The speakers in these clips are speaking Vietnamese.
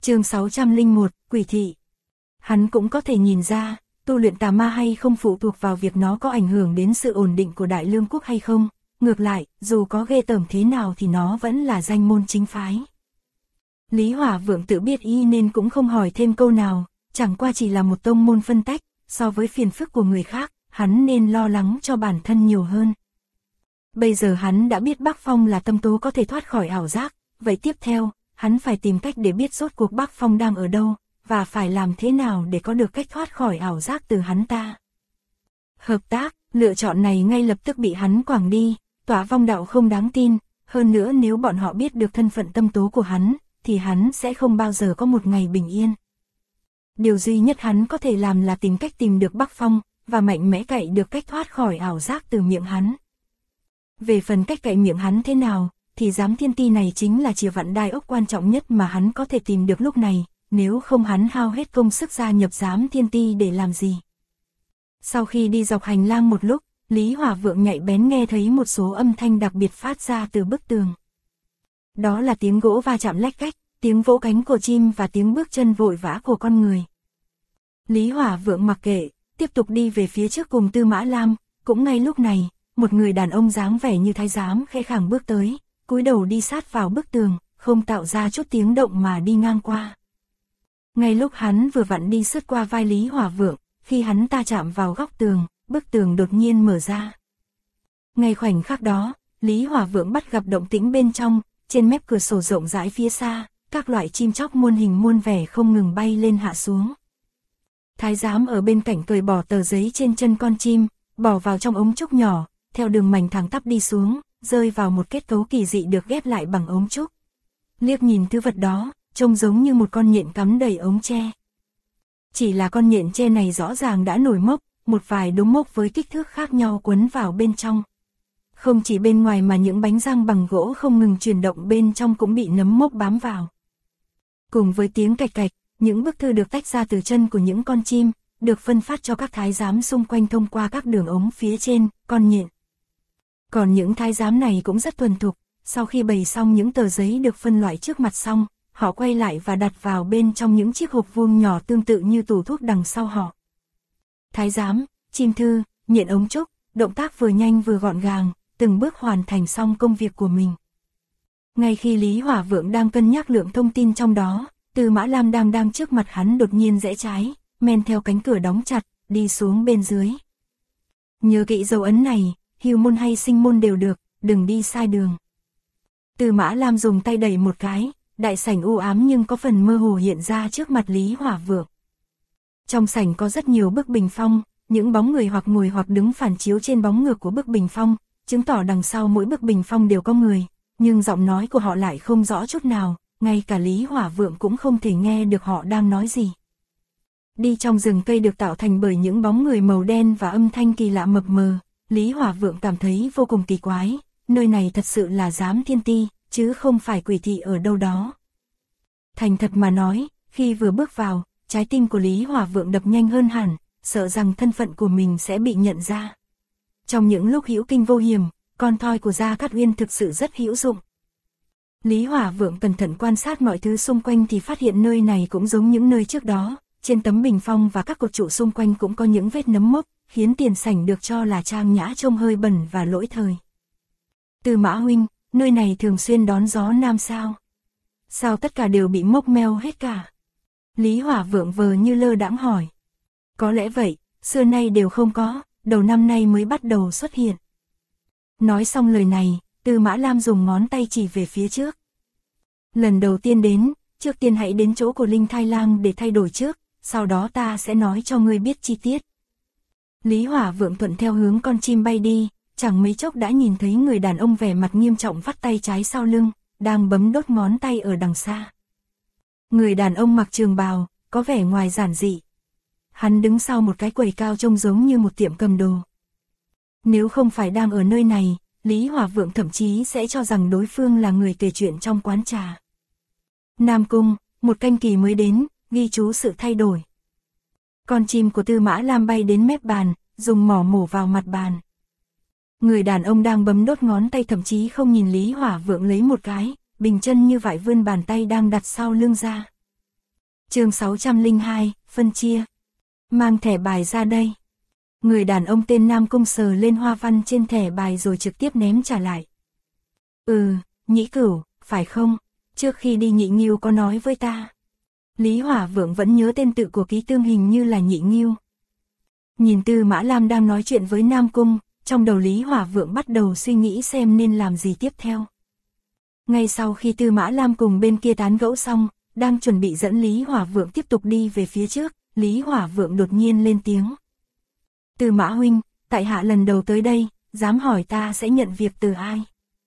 Chương 601, Quỷ thị. Hắn cũng có thể nhìn ra, tu luyện tà ma hay không phụ thuộc vào việc nó có ảnh hưởng đến sự ổn định của Đại Lương quốc hay không, ngược lại, dù có ghê tởm thế nào thì nó vẫn là danh môn chính phái. Lý Hỏa Vượng tự biết ý nên cũng không hỏi thêm câu nào, chẳng qua chỉ là một tông môn phân tách, so với phiền phức của người khác, hắn nên lo lắng cho bản thân nhiều hơn. Bây giờ hắn đã biết Bắc Phong là tâm tố có thể thoát khỏi ảo giác, vậy tiếp theo, hắn phải tìm cách để biết rốt cuộc Bắc Phong đang ở đâu, và phải làm thế nào để có được cách thoát khỏi ảo giác từ hắn ta. Hợp tác, lựa chọn này ngay lập tức bị hắn quẳng đi, Tỏa Vong đạo không đáng tin, hơn nữa nếu bọn họ biết được thân phận tâm tố của hắn, thì hắn sẽ không bao giờ có một ngày bình yên. Điều duy nhất hắn có thể làm là tìm cách tìm được Bắc Phong, và mạnh mẽ cậy được cách thoát khỏi ảo giác từ miệng hắn. Về phần cách cậy miệng hắn thế nào, thì giám thiên ti này chính là chìa vặn đai ốc quan trọng nhất mà hắn có thể tìm được lúc này, nếu không hắn hao hết công sức gia nhập giám thiên ti để làm gì. Sau khi đi dọc hành lang một lúc, Lý Hỏa Vượng nhạy bén nghe thấy một số âm thanh đặc biệt phát ra từ bức tường. Đó là tiếng gỗ va chạm lách cách, tiếng vỗ cánh của chim và tiếng bước chân vội vã của con người. Lý Hỏa Vượng mặc kệ, tiếp tục đi về phía trước cùng Tư Mã Lam, cũng ngay lúc này, một người đàn ông dáng vẻ như thái giám khẽ khàng bước tới, cúi đầu đi sát vào bức tường, không tạo ra chút tiếng động mà đi ngang qua. Ngay lúc hắn vừa vặn đi sượt qua vai Lý Hỏa Vượng, khi hắn ta chạm vào góc tường, bức tường đột nhiên mở ra. Ngay khoảnh khắc đó, Lý Hỏa Vượng bắt gặp động tĩnh bên trong, trên mép cửa sổ rộng rãi phía xa, các loại chim chóc muôn hình muôn vẻ không ngừng bay lên hạ xuống. Thái giám ở bên cạnh cởi bỏ tờ giấy trên chân con chim, bỏ vào trong ống trúc nhỏ, theo đường mảnh thẳng tắp đi xuống, rơi vào một kết cấu kỳ dị được ghép lại bằng ống trúc. Liếc nhìn thứ vật đó, trông giống như một con nhện cắm đầy ống tre. Chỉ là con nhện tre này rõ ràng đã nổi mốc, một vài đống mốc với kích thước khác nhau quấn vào bên trong. Không chỉ bên ngoài mà những bánh răng bằng gỗ không ngừng chuyển động bên trong cũng bị nấm mốc bám vào. Cùng với tiếng cạch cạch, những bức thư được tách ra từ chân của những con chim, được phân phát cho các thái giám xung quanh thông qua các đường ống phía trên, con nhện. Còn những thái giám này cũng rất thuần thục, sau khi bày xong những tờ giấy được phân loại trước mặt xong, họ quay lại và đặt vào bên trong những chiếc hộp vuông nhỏ tương tự như tủ thuốc đằng sau họ. Thái giám, chim thư, nhện ống trúc, động tác vừa nhanh vừa gọn gàng, từng bước hoàn thành xong công việc của mình. Ngay khi Lý Hỏa Vượng đang cân nhắc lượng thông tin trong đó, Tư Mã Lam đang trước mặt hắn đột nhiên rẽ trái, men theo cánh cửa đóng chặt, đi xuống bên dưới. Nhớ kỹ dấu ấn này, hưu môn hay sinh môn đều được, đừng đi sai đường. Tư Mã Lam dùng tay đẩy một cái, đại sảnh u ám nhưng có phần mơ hồ hiện ra trước mặt Lý Hỏa Vượng. Trong sảnh có rất nhiều bức bình phong, những bóng người hoặc ngồi hoặc đứng phản chiếu trên bóng ngược của bức bình phong, chứng tỏ đằng sau mỗi bức bình phong đều có người, nhưng giọng nói của họ lại không rõ chút nào, ngay cả Lý Hỏa Vượng cũng không thể nghe được họ đang nói gì. Đi trong rừng cây được tạo thành bởi những bóng người màu đen và âm thanh kỳ lạ mập mờ, Lý Hỏa Vượng cảm thấy vô cùng kỳ quái, nơi này thật sự là giám thiên ti, chứ không phải quỷ thị ở đâu đó. Thành thật mà nói, khi vừa bước vào, trái tim của Lý Hỏa Vượng đập nhanh hơn hẳn, sợ rằng thân phận của mình sẽ bị nhận ra. Trong những lúc hữu kinh vô hiểm, con thoi của Gia Cát Uyên thực sự rất hữu dụng. Lý Hỏa Vượng cẩn thận quan sát mọi thứ xung quanh thì phát hiện nơi này cũng giống những nơi trước đó, trên tấm bình phong và các cột trụ xung quanh cũng có những vết nấm mốc, khiến tiền sảnh được cho là trang nhã trông hơi bẩn và lỗi thời. Tư Mã huynh, nơi này thường xuyên đón gió nam sao? Sao tất cả đều bị mốc meo hết cả? Lý Hỏa Vượng vờ như lơ đãng hỏi. Có lẽ vậy, xưa nay đều không có, đầu năm nay mới bắt đầu xuất hiện. Nói xong lời này, Tư Mã Lam dùng ngón tay chỉ về phía trước. Lần đầu tiên đến, trước tiên hãy đến chỗ của Linh Thai Lang để thay đổi trước, sau đó ta sẽ nói cho ngươi biết chi tiết. Lý Hỏa Vượng thuận theo hướng con chim bay đi, chẳng mấy chốc đã nhìn thấy người đàn ông vẻ mặt nghiêm trọng vắt tay trái sau lưng, đang bấm đốt ngón tay ở đằng xa. Người đàn ông mặc trường bào, có vẻ ngoài giản dị. Hắn đứng sau một cái quầy cao trông giống như một tiệm cầm đồ. Nếu không phải đang ở nơi này, Lý Hỏa Vượng thậm chí sẽ cho rằng đối phương là người kể chuyện trong quán trà. Nam Cung, một canh kỳ mới đến, ghi chú sự thay đổi. Con chim của Tư Mã Lam bay đến mép bàn, dùng mỏ mổ vào mặt bàn. Người đàn ông đang bấm đốt ngón tay thậm chí không nhìn Lý Hỏa Vượng lấy một cái, bình chân như vậy vươn bàn tay đang đặt sau lưng ra. Chương 602, phân chia. Mang thẻ bài ra đây. Người đàn ông tên Nam Cung sờ lên hoa văn trên thẻ bài rồi trực tiếp ném trả lại. Nhĩ Cửu, phải không? Trước khi đi Nhị Nghiêu có nói với ta. Lý Hỏa Vượng vẫn nhớ tên tự của ký tương hình như là Nhị Nghiêu. Nhìn Tư Mã Lam đang nói chuyện với Nam Cung, trong đầu Lý Hỏa Vượng bắt đầu suy nghĩ xem nên làm gì tiếp theo. Ngay sau khi Tư Mã Lam cùng bên kia tán gẫu xong, đang chuẩn bị dẫn Lý Hỏa Vượng tiếp tục đi về phía trước, Lý Hỏa Vượng đột nhiên lên tiếng. Tư Mã huynh, tại hạ lần đầu tới đây, dám hỏi ta sẽ nhận việc từ ai?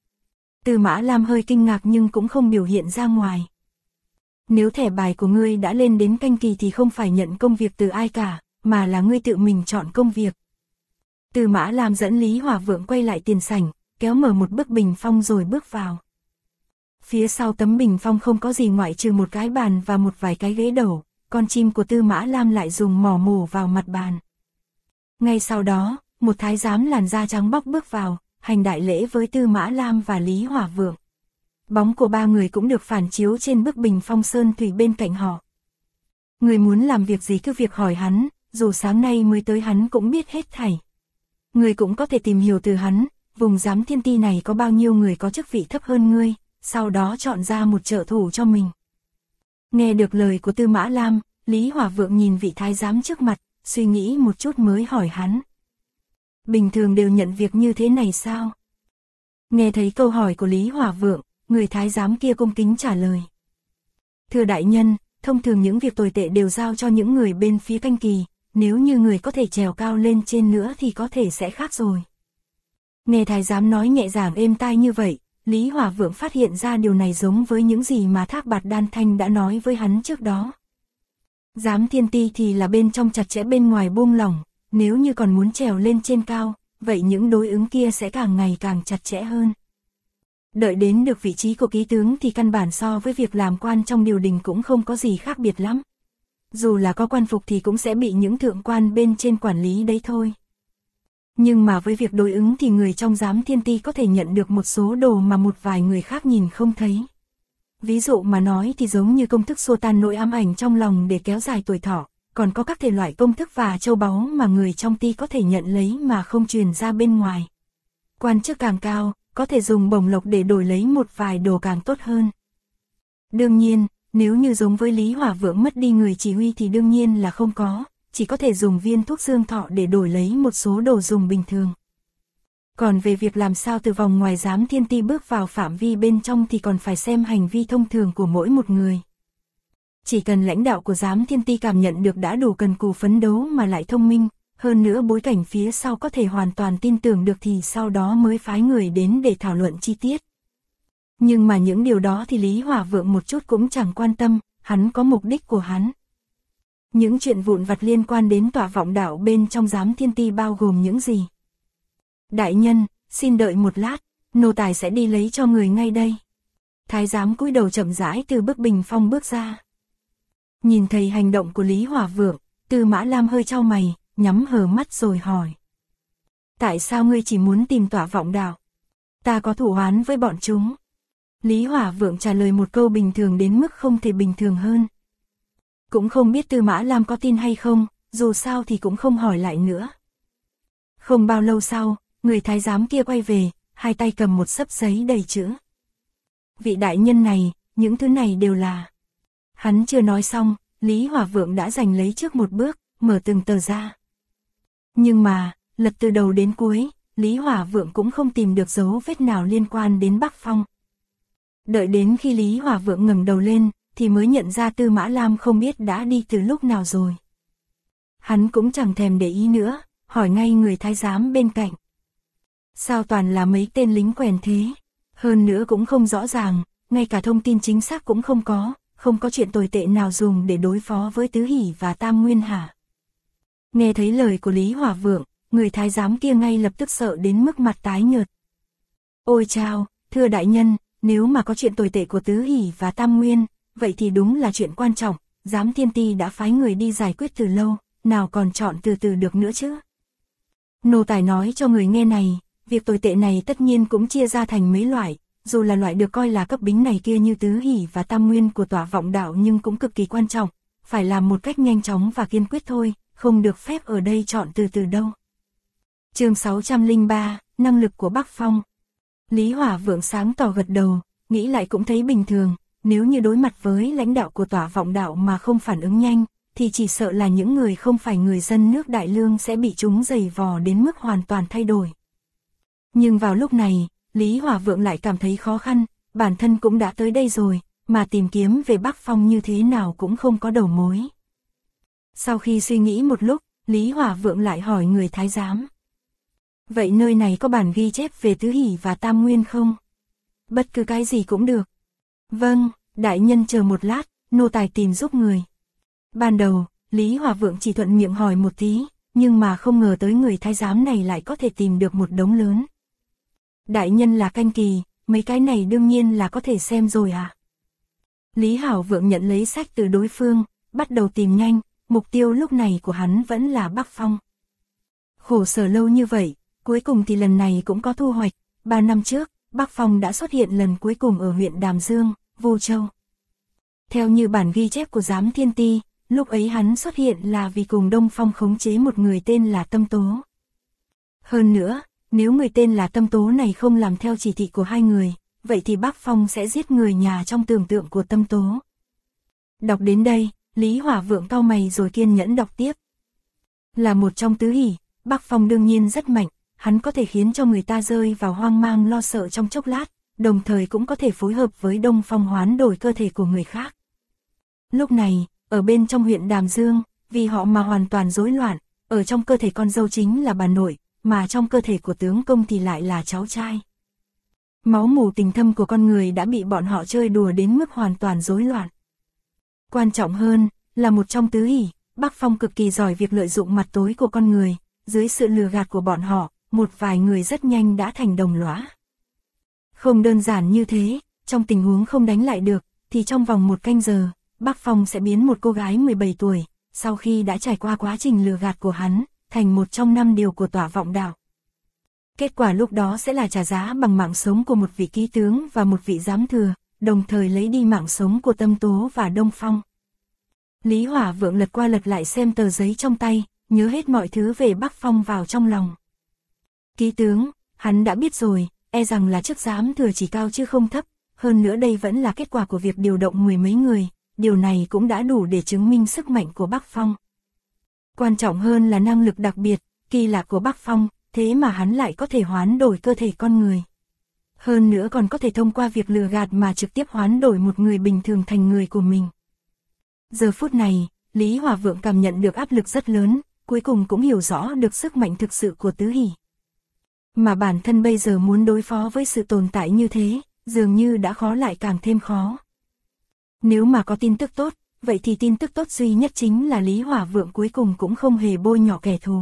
Tư Mã Lam hơi kinh ngạc nhưng cũng không biểu hiện ra ngoài. Nếu thẻ bài của ngươi đã lên đến canh kỳ thì không phải nhận công việc từ ai cả, mà là ngươi tự mình chọn công việc. Tư Mã Lam dẫn Lý Hỏa Vượng quay lại tiền sảnh, kéo mở một bức bình phong rồi bước vào. Phía sau tấm bình phong không có gì ngoại trừ một cái bàn và một vài cái ghế đầu, con chim của Tư Mã Lam lại dùng mỏ mổ vào mặt bàn. Ngay sau đó, một thái giám làn da trắng bóc bước vào, hành đại lễ với Tư Mã Lam và Lý Hỏa Vượng. Bóng của ba người cũng được phản chiếu trên bức bình phong sơn thủy bên cạnh họ. Người muốn làm việc gì cứ việc hỏi hắn, dù sáng nay mới tới hắn cũng biết hết thảy. Người cũng có thể tìm hiểu từ hắn, vùng giám thiên ti này có bao nhiêu người có chức vị thấp hơn ngươi, sau đó chọn ra một trợ thủ cho mình. Nghe được lời của Tư Mã Lam, Lý Hỏa Vượng nhìn vị thái giám trước mặt, suy nghĩ một chút mới hỏi hắn. Bình thường đều nhận việc như thế này sao? Nghe thấy câu hỏi của Lý Hỏa Vượng, người thái giám kia cung kính trả lời. Thưa đại nhân, thông thường những việc tồi tệ đều giao cho những người bên phía canh kỳ, nếu như người có thể trèo cao lên trên nữa thì có thể sẽ khác rồi. Nghe thái giám nói nhẹ nhàng êm tai như vậy, Lý Hỏa Vượng phát hiện ra điều này giống với những gì mà Thác Bạt Đan Thanh đã nói với hắn trước đó. Giám thiên ti thì là bên trong chặt chẽ bên ngoài buông lỏng, nếu như còn muốn trèo lên trên cao, vậy những đối ứng kia sẽ càng ngày càng chặt chẽ hơn. Đợi đến được vị trí của ký tướng thì căn bản so với việc làm quan trong triều đình cũng không có gì khác biệt lắm. Dù là có quan phục thì cũng sẽ bị những thượng quan bên trên quản lý đấy thôi. Nhưng mà với việc đối ứng thì người trong giám thiên ti có thể nhận được một số đồ mà một vài người khác nhìn không thấy. Ví dụ mà nói thì giống như công thức xua tan nỗi ám ảnh trong lòng để kéo dài tuổi thọ, còn có các thể loại công thức và châu báu mà người trong ti có thể nhận lấy mà không truyền ra bên ngoài. Quan chức càng cao, có thể dùng bổng lộc để đổi lấy một vài đồ càng tốt hơn. Đương nhiên, nếu như giống với Lý Hỏa Vượng mất đi người chỉ huy thì đương nhiên là không có, chỉ có thể dùng viên thuốc dương thọ để đổi lấy một số đồ dùng bình thường. Còn về việc làm sao từ vòng ngoài giám thiên ti bước vào phạm vi bên trong thì còn phải xem hành vi thông thường của mỗi một người. Chỉ cần lãnh đạo của giám thiên ti cảm nhận được đã đủ cần cù phấn đấu mà lại thông minh, hơn nữa bối cảnh phía sau có thể hoàn toàn tin tưởng được thì sau đó mới phái người đến để thảo luận chi tiết. Nhưng mà những điều đó thì Lý Hỏa Vượng một chút cũng chẳng quan tâm, hắn có mục đích của hắn. Những chuyện vụn vặt liên quan đến tọa vọng đạo bên trong giám thiên ti bao gồm những gì? Đại nhân, xin đợi một lát, nô tài sẽ đi lấy cho người ngay đây. Thái giám cúi đầu chậm rãi từ bức bình phong bước ra. Nhìn thấy hành động của Lý Hỏa Vượng, Tư Mã Lam hơi chau mày, nhắm hờ mắt rồi hỏi. Tại sao ngươi chỉ muốn tìm tọa vọng đạo? Ta có thù oán với bọn chúng. Lý Hỏa Vượng trả lời một câu bình thường đến mức không thể bình thường hơn. Cũng không biết Tư Mã Lam có tin hay không, dù sao thì cũng không hỏi lại nữa. Không bao lâu sau, người thái giám kia quay về, hai tay cầm một xấp giấy đầy chữ. Vị đại nhân này, những thứ này đều là... Hắn chưa nói xong, Lý Hỏa Vượng đã giành lấy trước một bước, mở từng tờ ra. Nhưng mà, lật từ đầu đến cuối, Lý Hỏa Vượng cũng không tìm được dấu vết nào liên quan đến Bắc Phong. Đợi đến khi Lý Hỏa Vượng ngẩng đầu lên, thì mới nhận ra Tư Mã Lam không biết đã đi từ lúc nào rồi. Hắn cũng chẳng thèm để ý nữa, hỏi ngay người thái giám bên cạnh. Sao toàn là mấy tên lính quèn thế? Hơn nữa cũng không rõ ràng, ngay cả thông tin chính xác cũng không có chuyện tồi tệ nào dùng để đối phó với Tứ Hỷ và Tam Nguyên hả? Nghe thấy lời của Lý Hỏa Vượng, người thái giám kia ngay lập tức sợ đến mức mặt tái nhợt. Ôi chao, thưa đại nhân, nếu mà có chuyện tồi tệ của Tứ Hỷ và Tam Nguyên, vậy thì đúng là chuyện quan trọng, giám thiên ti đã phái người đi giải quyết từ lâu, nào còn chọn từ từ được nữa chứ. Nô tài nói cho người nghe này, việc tồi tệ này tất nhiên cũng chia ra thành mấy loại, dù là loại được coi là cấp bính này kia như Tứ Hỷ và Tam Nguyên của tọa vọng đạo nhưng cũng cực kỳ quan trọng, phải làm một cách nhanh chóng và kiên quyết thôi, không được phép ở đây chọn từ từ đâu. Chương 603, năng lực của Bắc Phong. Lý Hỏa Vượng sáng tỏ gật đầu, nghĩ lại cũng thấy bình thường, nếu như đối mặt với lãnh đạo của Tỏa Vọng Đạo mà không phản ứng nhanh, thì chỉ sợ là những người không phải người dân nước Đại Lương sẽ bị chúng giày vò đến mức hoàn toàn thay đổi. Nhưng vào lúc này, Lý Hỏa Vượng lại cảm thấy khó khăn, bản thân cũng đã tới đây rồi, mà tìm kiếm về Bắc Phong như thế nào cũng không có đầu mối. Sau khi suy nghĩ một lúc, Lý Hỏa Vượng lại hỏi người thái giám. Vậy nơi này có bản ghi chép về Tứ Hỷ và Tam Nguyên không? Bất cứ cái gì cũng được. Vâng, đại nhân chờ một lát, nô tài tìm giúp người. Ban đầu, Lý Hỏa Vượng chỉ thuận miệng hỏi một tí, nhưng mà không ngờ tới người thái giám này lại có thể tìm được một đống lớn. Đại nhân là canh kỳ, mấy cái này đương nhiên là có thể xem rồi à. Lý Hảo Vượng nhận lấy sách từ đối phương, bắt đầu tìm nhanh, mục tiêu lúc này của hắn vẫn là Bắc Phong. Khổ sở lâu như vậy, cuối cùng thì lần này cũng có thu hoạch. 3 năm trước, Bắc Phong đã xuất hiện lần cuối cùng ở huyện Đàm Dương, Vu Châu. Theo như bản ghi chép của Giám Thiên Ti, lúc ấy hắn xuất hiện là vì cùng Đông Phong khống chế một người tên là Tâm Tố. Hơn nữa, nếu người tên là Tâm Tố này không làm theo chỉ thị của hai người, vậy thì Bắc Phong sẽ giết người nhà trong tưởng tượng của Tâm Tố. Đọc đến đây, Lý Hỏa Vượng cau mày rồi kiên nhẫn đọc tiếp. Là một trong tứ hỷ, Bắc Phong đương nhiên rất mạnh, hắn có thể khiến cho người ta rơi vào hoang mang lo sợ trong chốc lát, đồng thời cũng có thể phối hợp với Đông Phong hoán đổi cơ thể của người khác. Lúc này, ở bên trong huyện Đàm Dương, vì họ mà hoàn toàn rối loạn, ở trong cơ thể con dâu chính là bà nội, mà trong cơ thể của tướng công thì lại là cháu trai. Máu mủ tình thâm của con người đã bị bọn họ chơi đùa đến mức hoàn toàn rối loạn. Quan trọng hơn, là một trong tứ hỷ, Bắc Phong cực kỳ giỏi việc lợi dụng mặt tối của con người, dưới sự lừa gạt của bọn họ, một vài người rất nhanh đã thành đồng lõa. Không đơn giản như thế, trong tình huống không đánh lại được, thì trong vòng 1 canh giờ, Bắc Phong sẽ biến một cô gái 17 tuổi, sau khi đã trải qua quá trình lừa gạt của hắn, thành một trong 5 điều của Tỏa Vọng Đạo. Kết quả lúc đó sẽ là trả giá bằng mạng sống của một vị ký tướng và một vị giám thừa, đồng thời lấy đi mạng sống của Tâm Tố và Đông Phong. Lý Hỏa Vượng lật qua lật lại xem tờ giấy trong tay, nhớ hết mọi thứ về Bắc Phong vào trong lòng. Ký tướng, hắn đã biết rồi, e rằng là chức giám thừa chỉ cao chứ không thấp, hơn nữa đây vẫn là kết quả của việc điều động 10 mấy người, điều này cũng đã đủ để chứng minh sức mạnh của Bắc Phong. Quan trọng hơn là năng lực đặc biệt, kỳ lạ của Bắc Phong, thế mà hắn lại có thể hoán đổi cơ thể con người. Hơn nữa còn có thể thông qua việc lừa gạt mà trực tiếp hoán đổi một người bình thường thành người của mình. Giờ phút này, Lý Hỏa Vượng cảm nhận được áp lực rất lớn, cuối cùng cũng hiểu rõ được sức mạnh thực sự của tứ hỷ. Mà bản thân bây giờ muốn đối phó với sự tồn tại như thế, dường như đã khó lại càng thêm khó. Nếu mà có tin tức tốt, vậy thì tin tức tốt duy nhất chính là Lý Hỏa Vượng cuối cùng cũng không hề bôi nhọ kẻ thù.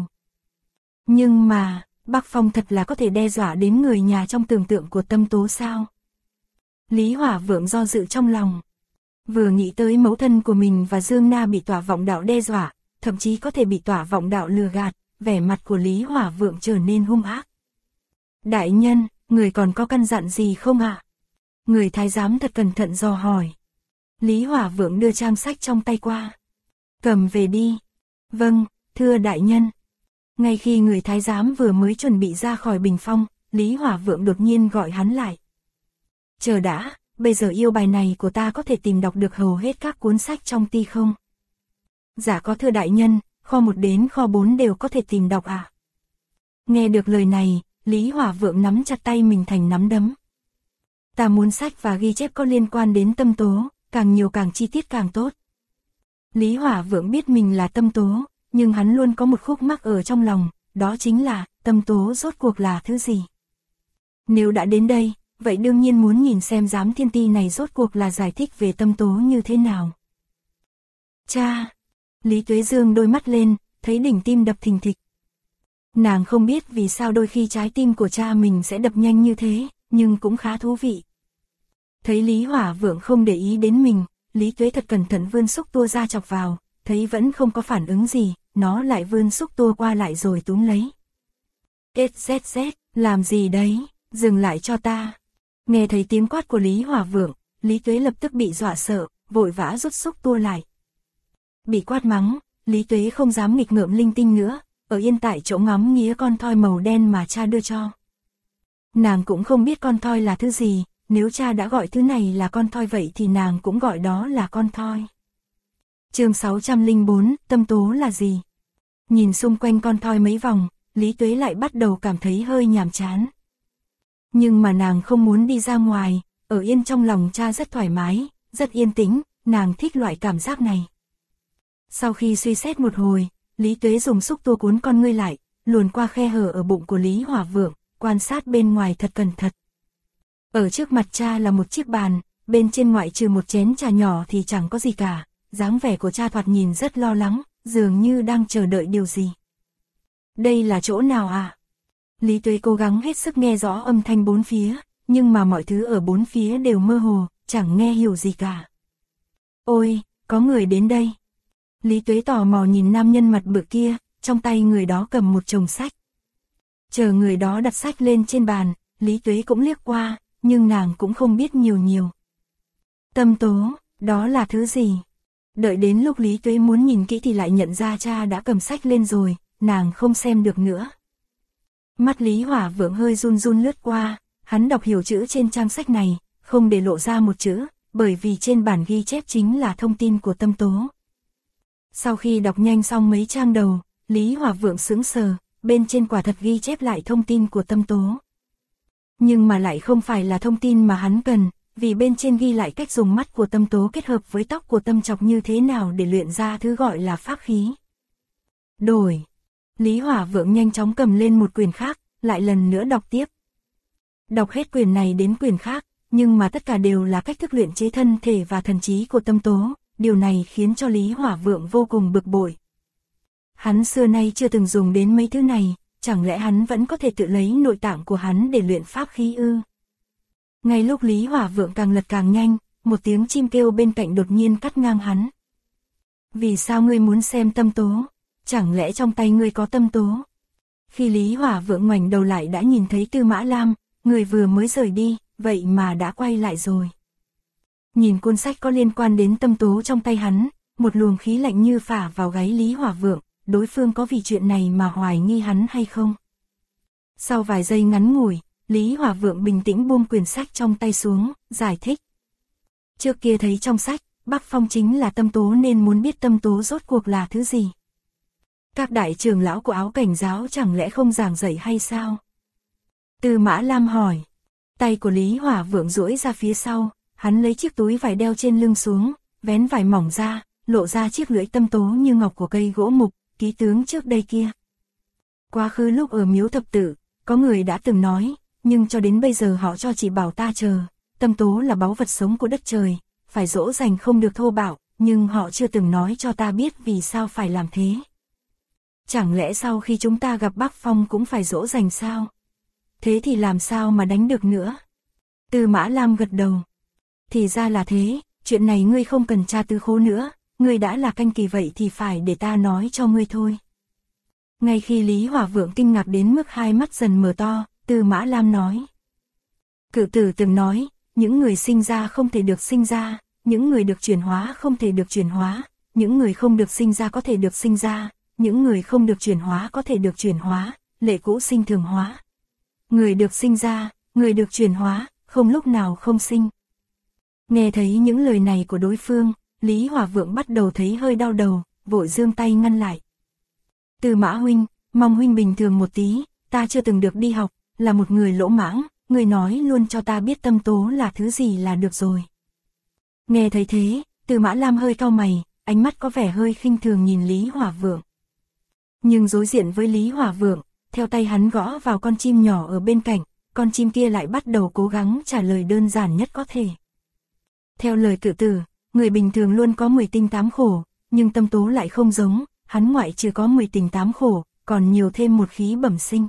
Nhưng mà, Bắc Phong thật là có thể đe dọa đến người nhà trong tưởng tượng của Tâm Tố sao? Lý Hỏa Vượng do dự trong lòng. Vừa nghĩ tới mẫu thân của mình và Dương Na bị Tỏa Vọng Đạo đe dọa, thậm chí có thể bị Tỏa Vọng Đạo lừa gạt, vẻ mặt của Lý Hỏa Vượng trở nên hung ác. Đại nhân, người còn có căn dặn gì không ạ? Người thái giám thật cẩn thận dò hỏi. Lý Hỏa Vượng đưa trang sách trong tay qua. Cầm về đi. Vâng, thưa đại nhân. Ngay khi người thái giám vừa mới chuẩn bị ra khỏi bình phong, Lý Hỏa Vượng đột nhiên gọi hắn lại. Chờ đã, bây giờ yêu bài này của ta có thể tìm đọc được hầu hết các cuốn sách trong ti không? Dạ có thưa đại nhân, kho 1 đến kho 4 đều có thể tìm đọc ạ. Nghe được lời này, Lý Hỏa Vượng nắm chặt tay mình thành nắm đấm. Ta muốn sách và ghi chép có liên quan đến Tâm Tố, càng nhiều càng chi tiết càng tốt. Lý Hỏa Vượng biết mình là Tâm Tố, nhưng hắn luôn có một khúc mắc ở trong lòng, đó chính là Tâm Tố rốt cuộc là thứ gì. Nếu đã đến đây, vậy đương nhiên muốn nhìn xem Giám Thiên Ti này rốt cuộc là giải thích về Tâm Tố như thế nào. Cha! Lý Tuế Dương đôi mắt lên, thấy đỉnh tim đập thình thịch. Nàng không biết vì sao đôi khi trái tim của cha mình sẽ đập nhanh như thế, nhưng cũng khá thú vị. Thấy Lý Hỏa Vượng không để ý đến mình, Lý Tuế thật cẩn thận vươn xúc tua ra chọc vào, thấy vẫn không có phản ứng gì, nó lại vươn xúc tua qua lại rồi túm lấy. ZZZ, làm gì đấy, dừng lại cho ta. Nghe thấy tiếng quát của Lý Hỏa Vượng, Lý Tuế lập tức bị dọa sợ, vội vã rút xúc tua lại. Bị quát mắng, Lý Tuế không dám nghịch ngợm linh tinh nữa, ở yên tại chỗ ngắm nghía con thoi màu đen mà cha đưa cho. Nàng cũng không biết con thoi là thứ gì, nếu cha đã gọi thứ này là con thoi vậy thì nàng cũng gọi đó là con thoi. Chương 604, tâm tố là gì? Nhìn xung quanh con thoi mấy vòng, Lý Tuế lại bắt đầu cảm thấy hơi nhàm chán. Nhưng mà nàng không muốn đi ra ngoài, ở yên trong lòng cha rất thoải mái, rất yên tĩnh, nàng thích loại cảm giác này. Sau khi suy xét một hồi, Lý Tuế dùng xúc tua cuốn con ngươi lại, luồn qua khe hở ở bụng của Lý Hỏa Vượng, quan sát bên ngoài thật cẩn thận. Ở trước mặt cha là một chiếc bàn, bên trên ngoại trừ một chén trà nhỏ thì chẳng có gì cả, dáng vẻ của cha thoạt nhìn rất lo lắng, dường như đang chờ đợi điều gì. Đây là chỗ nào à? Lý Tuế cố gắng hết sức nghe rõ âm thanh bốn phía, nhưng mà mọi thứ ở bốn phía đều mơ hồ, chẳng nghe hiểu gì cả. Ôi, có người đến đây. Lý Tuế tò mò nhìn nam nhân mặt bự kia, trong tay người đó cầm một chồng sách. Chờ người đó đặt sách lên trên bàn, Lý Tuế cũng liếc qua, nhưng nàng cũng không biết nhiều. Tâm tố, đó là thứ gì? Đợi đến lúc Lý Tuế muốn nhìn kỹ thì lại nhận ra cha đã cầm sách lên rồi, nàng không xem được nữa. Mắt Lý Hỏa Vượng hơi run run lướt qua, hắn đọc hiểu chữ trên trang sách này, không để lộ ra một chữ, bởi vì trên bản ghi chép chính là thông tin của tâm tố. Sau khi đọc nhanh xong mấy trang đầu, Lý Hỏa Vượng sững sờ, bên trên quả thật ghi chép lại thông tin của tâm tố. Nhưng mà lại không phải là thông tin mà hắn cần, vì bên trên ghi lại cách dùng mắt của tâm tố kết hợp với tóc của tâm trọc như thế nào để luyện ra thứ gọi là pháp khí. Đổi. Lý Hỏa Vượng nhanh chóng cầm lên một quyển khác, lại lần nữa đọc tiếp. Đọc hết quyển này đến quyển khác, nhưng mà tất cả đều là cách thức luyện chế thân thể và thần trí của tâm tố, điều này khiến cho Lý Hỏa Vượng vô cùng bực bội. Hắn xưa nay chưa từng dùng đến mấy thứ này, chẳng lẽ hắn vẫn có thể tự lấy nội tạng của hắn để luyện pháp khí ư? Ngay lúc Lý Hỏa Vượng càng lật càng nhanh, một tiếng chim kêu bên cạnh đột nhiên cắt ngang hắn. Vì sao ngươi muốn xem tâm tố? Chẳng lẽ trong tay ngươi có tâm tố? Khi Lý Hỏa Vượng ngoảnh đầu lại đã nhìn thấy Tư Mã Lam, người vừa mới rời đi, vậy mà đã quay lại rồi. Nhìn cuốn sách có liên quan đến tâm tố trong tay hắn, một luồng khí lạnh như phả vào gáy Lý Hỏa Vượng, đối phương có vì chuyện này mà hoài nghi hắn hay không? Sau vài giây ngắn ngủi, Lý Hỏa Vượng bình tĩnh buông quyển sách trong tay xuống, giải thích. Trước kia thấy trong sách, Bắc Phong chính là tâm tố nên muốn biết tâm tố rốt cuộc là thứ gì. Các đại trưởng lão của Áo Cảnh giáo chẳng lẽ không giảng dạy hay sao? Tư Mã Lam hỏi. Tay của Lý Hỏa Vượng duỗi ra phía sau, hắn lấy chiếc túi vải đeo trên lưng xuống, vén vải mỏng ra, lộ ra chiếc lưỡi tâm tố như ngọc của cây gỗ mục, ký tướng trước đây kia. Quá khứ lúc ở miếu thập tự, có người đã từng nói, nhưng cho đến bây giờ họ cho chỉ bảo ta chờ, tâm tố là báu vật sống của đất trời, phải dỗ dành không được thô bạo, nhưng họ chưa từng nói cho ta biết vì sao phải làm thế. Chẳng lẽ sau khi chúng ta gặp Bắc Phong cũng phải dỗ dành sao? Thế thì làm sao mà đánh được nữa? Tư Mã Lam gật đầu. Thì ra là thế, chuyện này ngươi không cần tra tư khố nữa, ngươi đã là canh kỳ vậy thì phải để ta nói cho ngươi thôi. Ngay khi Lý Hỏa Vượng kinh ngạc đến mức hai mắt dần mở to, Tư Mã Lam nói. Cự tử từng nói, những người sinh ra không thể được sinh ra, những người được chuyển hóa không thể được chuyển hóa, những người không được sinh ra có thể được sinh ra, những người không được chuyển hóa có thể được chuyển hóa, lệ cũ sinh thường hóa. Người được sinh ra, người được chuyển hóa, không lúc nào không sinh. Nghe thấy những lời này của đối phương, Lý Hỏa Vượng bắt đầu thấy hơi đau đầu, vội giương tay ngăn lại. Tư Mã huynh, mong huynh bình thường một tí, ta chưa từng được đi học, là một người lỗ mãng, người nói luôn cho ta biết tâm tố là thứ gì là được rồi. Nghe thấy thế, Tư Mã Lam hơi cau mày, ánh mắt có vẻ hơi khinh thường nhìn Lý Hỏa Vượng. Nhưng đối diện với Lý Hỏa Vượng, theo tay hắn gõ vào con chim nhỏ ở bên cạnh, con chim kia lại bắt đầu cố gắng trả lời đơn giản nhất có thể. Theo lời cự tử, người bình thường luôn có 10 tinh 8 khổ, nhưng tâm tố lại không giống, hắn ngoại trừ có 10 tình 8 khổ, còn nhiều thêm một khí bẩm sinh.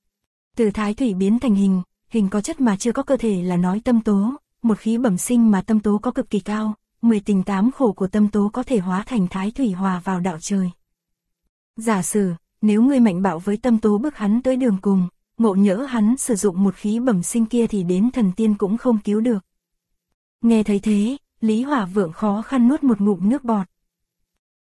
Từ thái thủy biến thành hình, hình có chất mà chưa có cơ thể là nói tâm tố, một khí bẩm sinh mà tâm tố có cực kỳ cao, 10 tình 8 khổ của tâm tố có thể hóa thành thái thủy hòa vào đạo trời. Giả sử, nếu ngươi mạnh bạo với tâm tố bức hắn tới đường cùng, ngộ nhỡ hắn sử dụng một khí bẩm sinh kia thì đến thần tiên cũng không cứu được. Nghe thấy thế, Lý Hỏa Vượng khó khăn nuốt một ngụm nước bọt.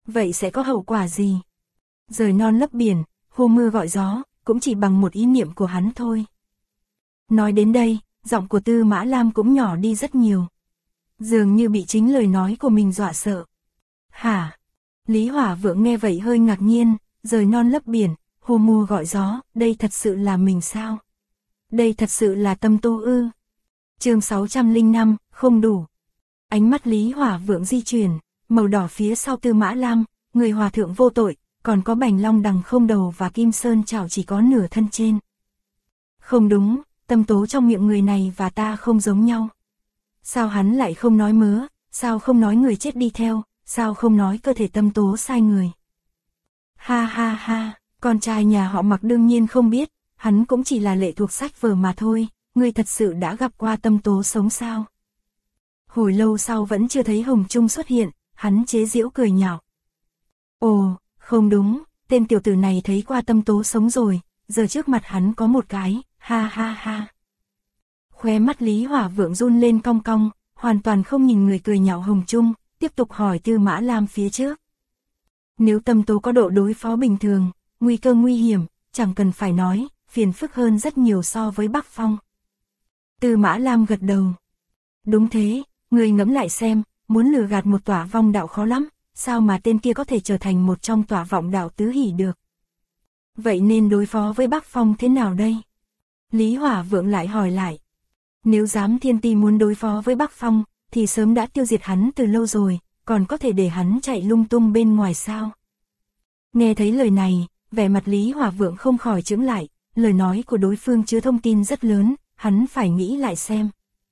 Vậy sẽ có hậu quả gì? Rời non lấp biển, hô mưa gọi gió, cũng chỉ bằng một ý niệm của hắn thôi. Nói đến đây, giọng của Tư Mã Lam cũng nhỏ đi rất nhiều. Dường như bị chính lời nói của mình dọa sợ. Hả? Lý Hỏa Vượng nghe vậy hơi ngạc nhiên, rời non lấp biển, hô mưa gọi gió, đây thật sự là mình sao? Đây thật sự là Tâm Tố ư? Chương 605, không đủ. Ánh mắt Lý Hỏa Vượng di chuyển, màu đỏ phía sau Tư Mã Lam, người hòa thượng vô tội, còn có Bành Long đằng không đầu và Kim Sơn Chảo chỉ có nửa thân trên. Không đúng, Tâm Tố trong miệng người này và ta không giống nhau. Sao hắn lại không nói mớ, sao không nói người chết đi theo, sao không nói cơ thể Tâm Tố sai người. Ha ha ha, con trai nhà họ Mặc đương nhiên không biết, hắn cũng chỉ là lệ thuộc sách vở mà thôi, ngươi thật sự đã gặp qua Tâm Tố sống sao? Hồi lâu sau vẫn chưa thấy Hồng Trung xuất hiện, hắn chế giễu cười nhạo. Ồ, không đúng, tên tiểu tử này thấy qua Tâm Tố sống rồi, giờ trước mặt hắn có một cái, ha ha ha. Khóe mắt Lý Hỏa Vượng run lên cong cong, hoàn toàn không nhìn người cười nhạo Hồng Trung, tiếp tục hỏi Tư Mã Lam phía trước. Nếu Tâm Tố có độ đối phó bình thường, nguy cơ nguy hiểm, chẳng cần phải nói, phiền phức hơn rất nhiều so với Bắc Phong. Tư Mã Lam gật đầu. Đúng thế, người ngẫm lại xem, muốn lừa gạt một tỏa vong đạo khó lắm, sao mà tên kia có thể trở thành một trong tỏa vọng đạo tứ hỷ được. Vậy nên đối phó với Bắc Phong thế nào đây? Lý Hỏa Vượng lại hỏi lại. Nếu dám Thiên Ti muốn đối phó với Bắc Phong, thì sớm đã tiêu diệt hắn từ lâu rồi, còn có thể để hắn chạy lung tung bên ngoài sao? Nghe thấy lời này, vẻ mặt Lý Hỏa Vượng không khỏi chững lại, lời nói của đối phương chứa thông tin rất lớn, hắn phải nghĩ lại xem.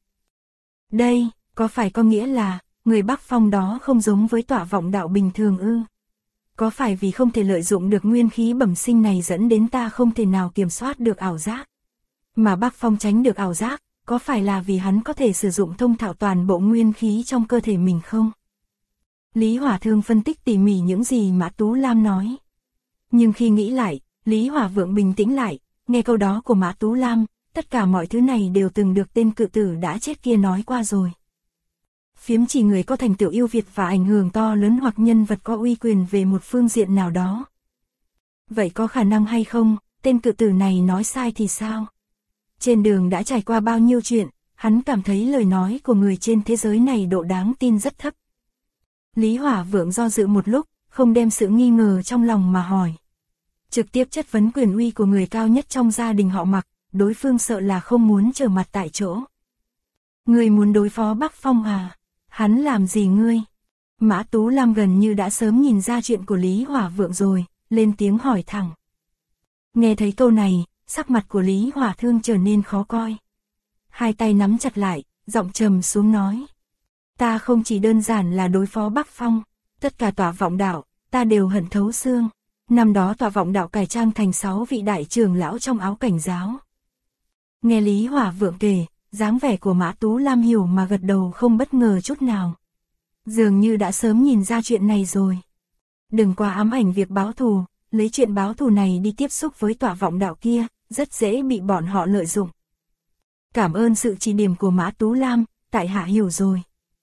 Đây, có phải có nghĩa là, người Bắc Phong đó không giống với tỏa vọng đạo bình thường ư? Có phải vì không thể lợi dụng được nguyên khí bẩm sinh này dẫn đến ta không thể nào kiểm soát được ảo giác? Mà Bắc Phong tránh được ảo giác, có phải là vì hắn có thể sử dụng thông thạo toàn bộ nguyên khí trong cơ thể mình không? Lý Hỏa Thương phân tích tỉ mỉ những gì Mã Tú Lam nói. Nhưng khi nghĩ lại, Lý Hỏa Vượng bình tĩnh lại, nghe câu đó của Mã Tú Lam, tất cả mọi thứ này đều từng được tên cự tử đã chết kia nói qua rồi. Phiếm chỉ người có thành tựu ưu việt và ảnh hưởng to lớn hoặc nhân vật có uy quyền về một phương diện nào đó. Vậy có khả năng hay không, tên cự tử này nói sai thì sao? Trên đường đã trải qua bao nhiêu chuyện, hắn cảm thấy lời nói của người trên thế giới này độ đáng tin rất thấp. Lý Hỏa Vượng do dự một lúc, không đem sự nghi ngờ trong lòng mà hỏi. Trực tiếp chất vấn quyền uy của người cao nhất trong gia đình họ Mặc, đối phương sợ là không muốn trở mặt tại chỗ. Ngươi muốn đối phó Bắc Phong à? Hắn làm gì ngươi? Mã Tú Lam gần như đã sớm nhìn ra chuyện của Lý Hỏa Vượng rồi, lên tiếng hỏi thẳng. Nghe thấy câu này, sắc mặt của Lý Hỏa Thương trở nên khó coi. Hai tay nắm chặt lại, giọng trầm xuống nói. Ta không chỉ đơn giản là đối phó Bắc Phong, tất cả tỏa vọng đạo, ta đều hận thấu xương. Năm đó tỏa vọng đạo cải trang thành 6 vị đại trưởng lão trong áo cảnh giáo. Nghe Lý Hỏa Vượng kể, dáng vẻ của Mã Tú Lam hiểu mà gật đầu không bất ngờ chút nào. Dường như đã sớm nhìn ra chuyện này rồi. Đừng quá ám ảnh việc báo thù, lấy chuyện báo thù này đi tiếp xúc với tỏa vọng đạo kia, rất dễ bị bọn họ lợi dụng. Cảm ơn sự chỉ điểm của Mã Tú Lam, tại hạ hiểu rồi.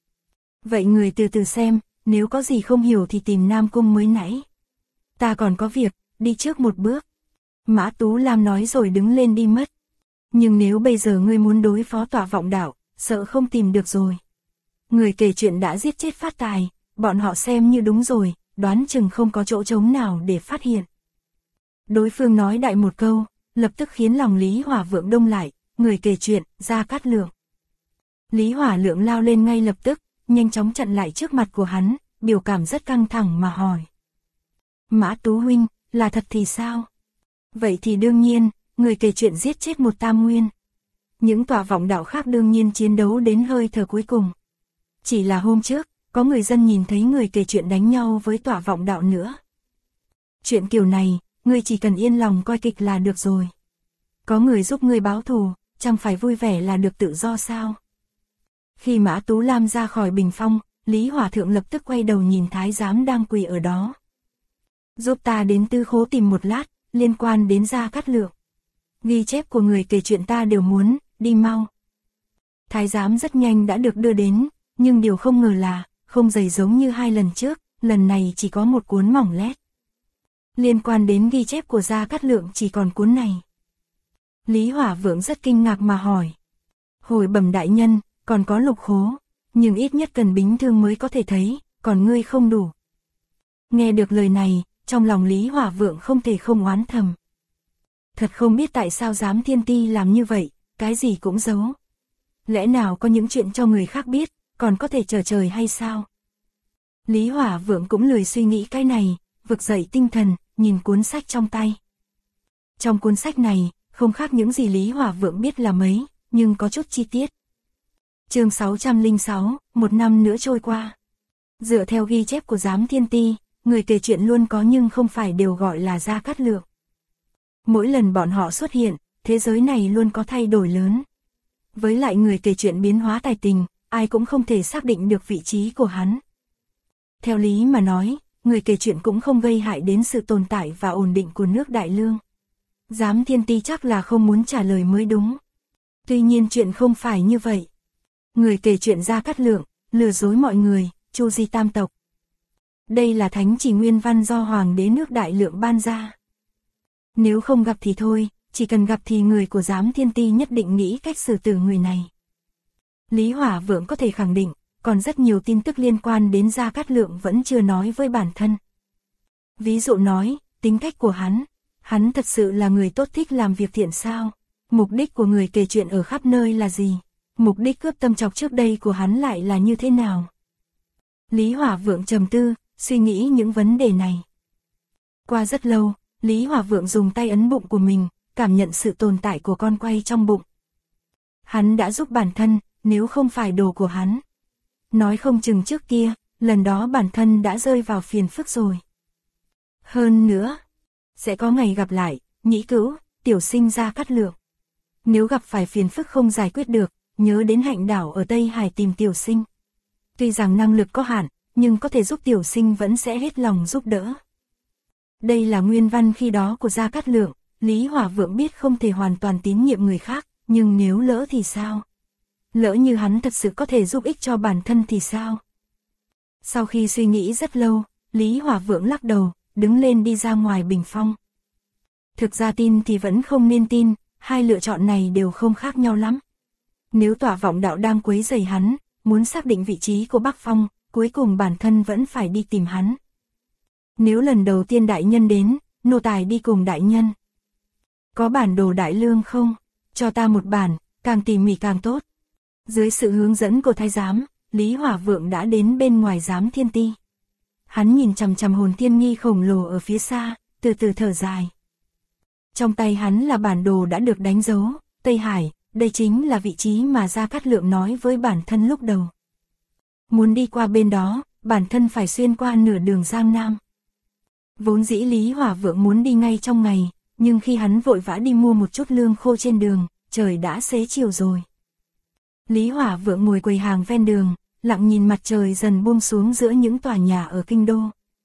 Vậy người từ từ xem, nếu có gì không hiểu thì tìm Nam Cung mới nãy. Ta còn có việc, đi trước một bước. Mã Tú Lam nói rồi đứng lên đi mất. Nhưng nếu bây giờ ngươi muốn đối phó tỏa vọng đạo, sợ không tìm được rồi. Người kể chuyện đã giết chết Phát Tài, bọn họ xem như đúng rồi, đoán chừng không có chỗ trống nào để phát hiện. Đối phương nói đại một câu, lập tức khiến lòng Lý Hỏa Vượng đông lại, người kể chuyện, Gia Cát Lượng. Lý Hỏa Lượng lao lên ngay lập tức, nhanh chóng chặn lại trước mặt của hắn, biểu cảm rất căng thẳng mà hỏi. Mã Tú huynh, là thật thì sao? Vậy thì đương nhiên, người kể chuyện giết chết một tam nguyên. Những tỏa vọng đạo khác đương nhiên chiến đấu đến hơi thở cuối cùng. Chỉ là hôm trước, có người dân nhìn thấy người kể chuyện đánh nhau với tỏa vọng đạo nữa. Chuyện kiểu này, ngươi chỉ cần yên lòng coi kịch là được rồi. Có người giúp ngươi báo thù, chẳng phải vui vẻ là được tự do sao? Khi Mã Tú Lam ra khỏi bình phong, Lý Hỏa Thượng lập tức quay đầu nhìn thái giám đang quỳ ở đó. Giúp ta đến tư khố tìm một lát, liên quan đến Gia Cát Lượng. Ghi chép của người kể chuyện ta đều muốn, đi mau. Thái giám rất nhanh đã được đưa đến, nhưng điều không ngờ là, không dày giống như hai lần trước, lần này chỉ có một cuốn mỏng lét. Liên quan đến ghi chép của Gia Cát Lượng chỉ còn cuốn này. Lý Hỏa Vượng rất kinh ngạc mà hỏi. Hồi bẩm đại nhân, còn có lục khố, nhưng ít nhất cần bính thương mới có thể thấy, còn ngươi không đủ. Nghe được lời này, trong lòng Lý Hỏa Vượng không thể không oán thầm. Thật không biết tại sao Giám Thiên Ti làm như vậy, cái gì cũng giấu. Lẽ nào có những chuyện cho người khác biết, còn có thể chờ trời hay sao? Lý Hỏa Vượng cũng lười suy nghĩ cái này, vực dậy tinh thần, nhìn cuốn sách trong tay. Trong cuốn sách này, không khác những gì Lý Hỏa Vượng biết là mấy, nhưng có chút chi tiết. Chương 606, một năm nữa trôi qua. Dựa theo ghi chép của Giám Thiên Ti, người kể chuyện luôn có nhưng không phải đều gọi là Gia Cát Lượng. Mỗi lần bọn họ xuất hiện, thế giới này luôn có thay đổi lớn. Với lại người kể chuyện biến hóa tài tình, ai cũng không thể xác định được vị trí của hắn. Theo lý mà nói, người kể chuyện cũng không gây hại đến sự tồn tại và ổn định của nước Đại Lương. Giám Thiên Ti chắc là không muốn trả lời mới đúng. Tuy nhiên chuyện không phải như vậy. Người kể chuyện Gia Cát Lượng, lừa dối mọi người, chu di tam tộc. Đây là thánh chỉ nguyên văn do Hoàng đế nước Đại Lượng ban ra. Nếu không gặp thì thôi, chỉ cần gặp thì người của Giám Thiên Ti nhất định nghĩ cách xử tử người này. Lý Hỏa Vượng có thể khẳng định, còn rất nhiều tin tức liên quan đến Gia Cát Lượng vẫn chưa nói với bản thân. Ví dụ nói, tính cách của hắn thật sự là người tốt thích làm việc thiện sao? Mục đích của người kể chuyện ở khắp nơi là gì? Mục đích cướp tâm trọc trước đây của hắn lại là như thế nào? Lý Hỏa Vượng trầm tư, suy nghĩ những vấn đề này. Qua rất lâu, Lý Hỏa Vượng dùng tay ấn bụng của mình, cảm nhận sự tồn tại của con quay trong bụng. Hắn đã giúp bản thân, nếu không phải đồ của hắn. Nói không chừng trước kia, lần đó bản thân đã rơi vào phiền phức rồi. Hơn nữa, sẽ có ngày gặp lại, nhĩ cữu, tiểu sinh Gia Cát Lượng. Nếu gặp phải phiền phức không giải quyết được, nhớ đến Hạnh Đảo ở Tây Hải tìm tiểu sinh. Tuy rằng năng lực có hạn, nhưng có thể giúp tiểu sinh vẫn sẽ hết lòng giúp đỡ. Đây là nguyên văn khi đó của Gia Cát Lượng, Lý Hỏa Vượng biết không thể hoàn toàn tín nhiệm người khác, nhưng nếu lỡ thì sao? Lỡ như hắn thật sự có thể giúp ích cho bản thân thì sao? Sau khi suy nghĩ rất lâu, Lý Hỏa Vượng lắc đầu, đứng lên đi ra ngoài bình phong. Thực ra tin thì vẫn không nên tin, hai lựa chọn này đều không khác nhau lắm. Nếu Tỏa Vọng Đạo đang quấy rầy hắn, muốn xác định vị trí của Bắc Phong, cuối cùng bản thân vẫn phải đi tìm hắn. Nếu lần đầu tiên đại nhân đến, nô tài đi cùng đại nhân. Có bản đồ Đại Lương không? Cho ta một bản, càng tỉ mỉ càng tốt. Dưới sự hướng dẫn của thái giám, Lý Hỏa Vượng đã đến bên ngoài Giám Thiên Ti. Hắn nhìn chằm chằm hồn thiên nghi khổng lồ ở phía xa, từ từ thở dài. Trong tay hắn là bản đồ đã được đánh dấu, Tây Hải, đây chính là vị trí mà Gia Cát Lượng nói với bản thân lúc đầu. Muốn đi qua bên đó, bản thân phải xuyên qua nửa đường Giang Nam. Vốn dĩ Lý Hỏa Vượng muốn đi ngay trong ngày, nhưng khi hắn vội vã đi mua một chút lương khô trên đường, trời đã xế chiều rồi. Lý Hỏa Vượng ngồi quầy hàng ven đường, lặng nhìn mặt trời dần buông xuống giữa những tòa nhà ở kinh đô.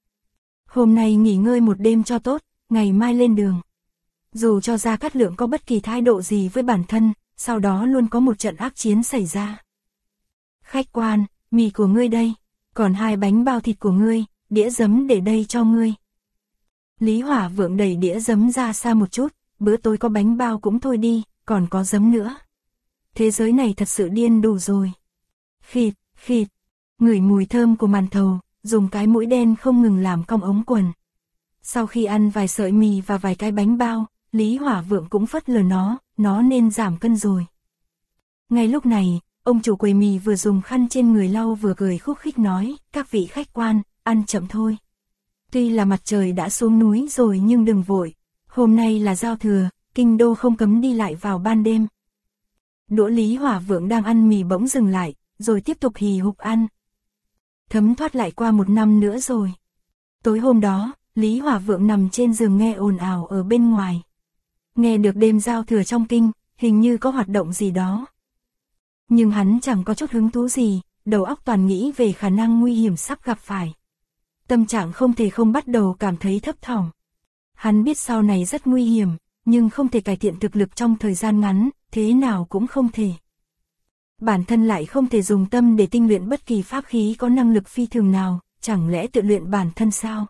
Hôm nay nghỉ ngơi một đêm cho tốt, ngày mai lên đường. Dù cho Gia Cát Lượng có bất kỳ thái độ gì với bản thân, sau đó luôn có một trận ác chiến xảy ra. Khách quan, mì của ngươi đây, còn 2 bánh bao thịt của ngươi, đĩa giấm để đây cho ngươi. Lý Hỏa Vượng đẩy đĩa giấm ra xa một chút, bữa tối có bánh bao cũng thôi đi, còn có giấm nữa. Thế giới này thật sự điên đủ rồi. Khịt, khịt, ngửi mùi thơm của màn thầu, dùng cái mũi đen không ngừng làm cong ống quần. Sau khi ăn vài sợi mì và vài cái bánh bao, Lý Hỏa Vượng cũng phớt lờ nó nên giảm cân rồi. Ngay lúc này, ông chủ quầy mì vừa dùng khăn trên người lau vừa cười khúc khích nói, các vị khách quan, ăn chậm thôi. Tuy là mặt trời đã xuống núi rồi nhưng đừng vội, hôm nay là giao thừa, kinh đô không cấm đi lại vào ban đêm. Đũa Lý Hỏa Vượng đang ăn mì bỗng dừng lại, rồi tiếp tục hì hục ăn. Thấm thoát lại qua 1 năm nữa rồi. Tối hôm đó, Lý Hỏa Vượng nằm trên giường nghe ồn ào ở bên ngoài. Nghe được đêm giao thừa trong kinh, hình như có hoạt động gì đó. Nhưng hắn chẳng có chút hứng thú gì, đầu óc toàn nghĩ về khả năng nguy hiểm sắp gặp phải. Tâm trạng không thể không bắt đầu cảm thấy thấp thỏm. Hắn biết sau này rất nguy hiểm, nhưng không thể cải thiện thực lực trong thời gian ngắn, thế nào cũng không thể. Bản thân lại không thể dùng tâm để tinh luyện bất kỳ pháp khí có năng lực phi thường nào, chẳng lẽ tự luyện bản thân sao?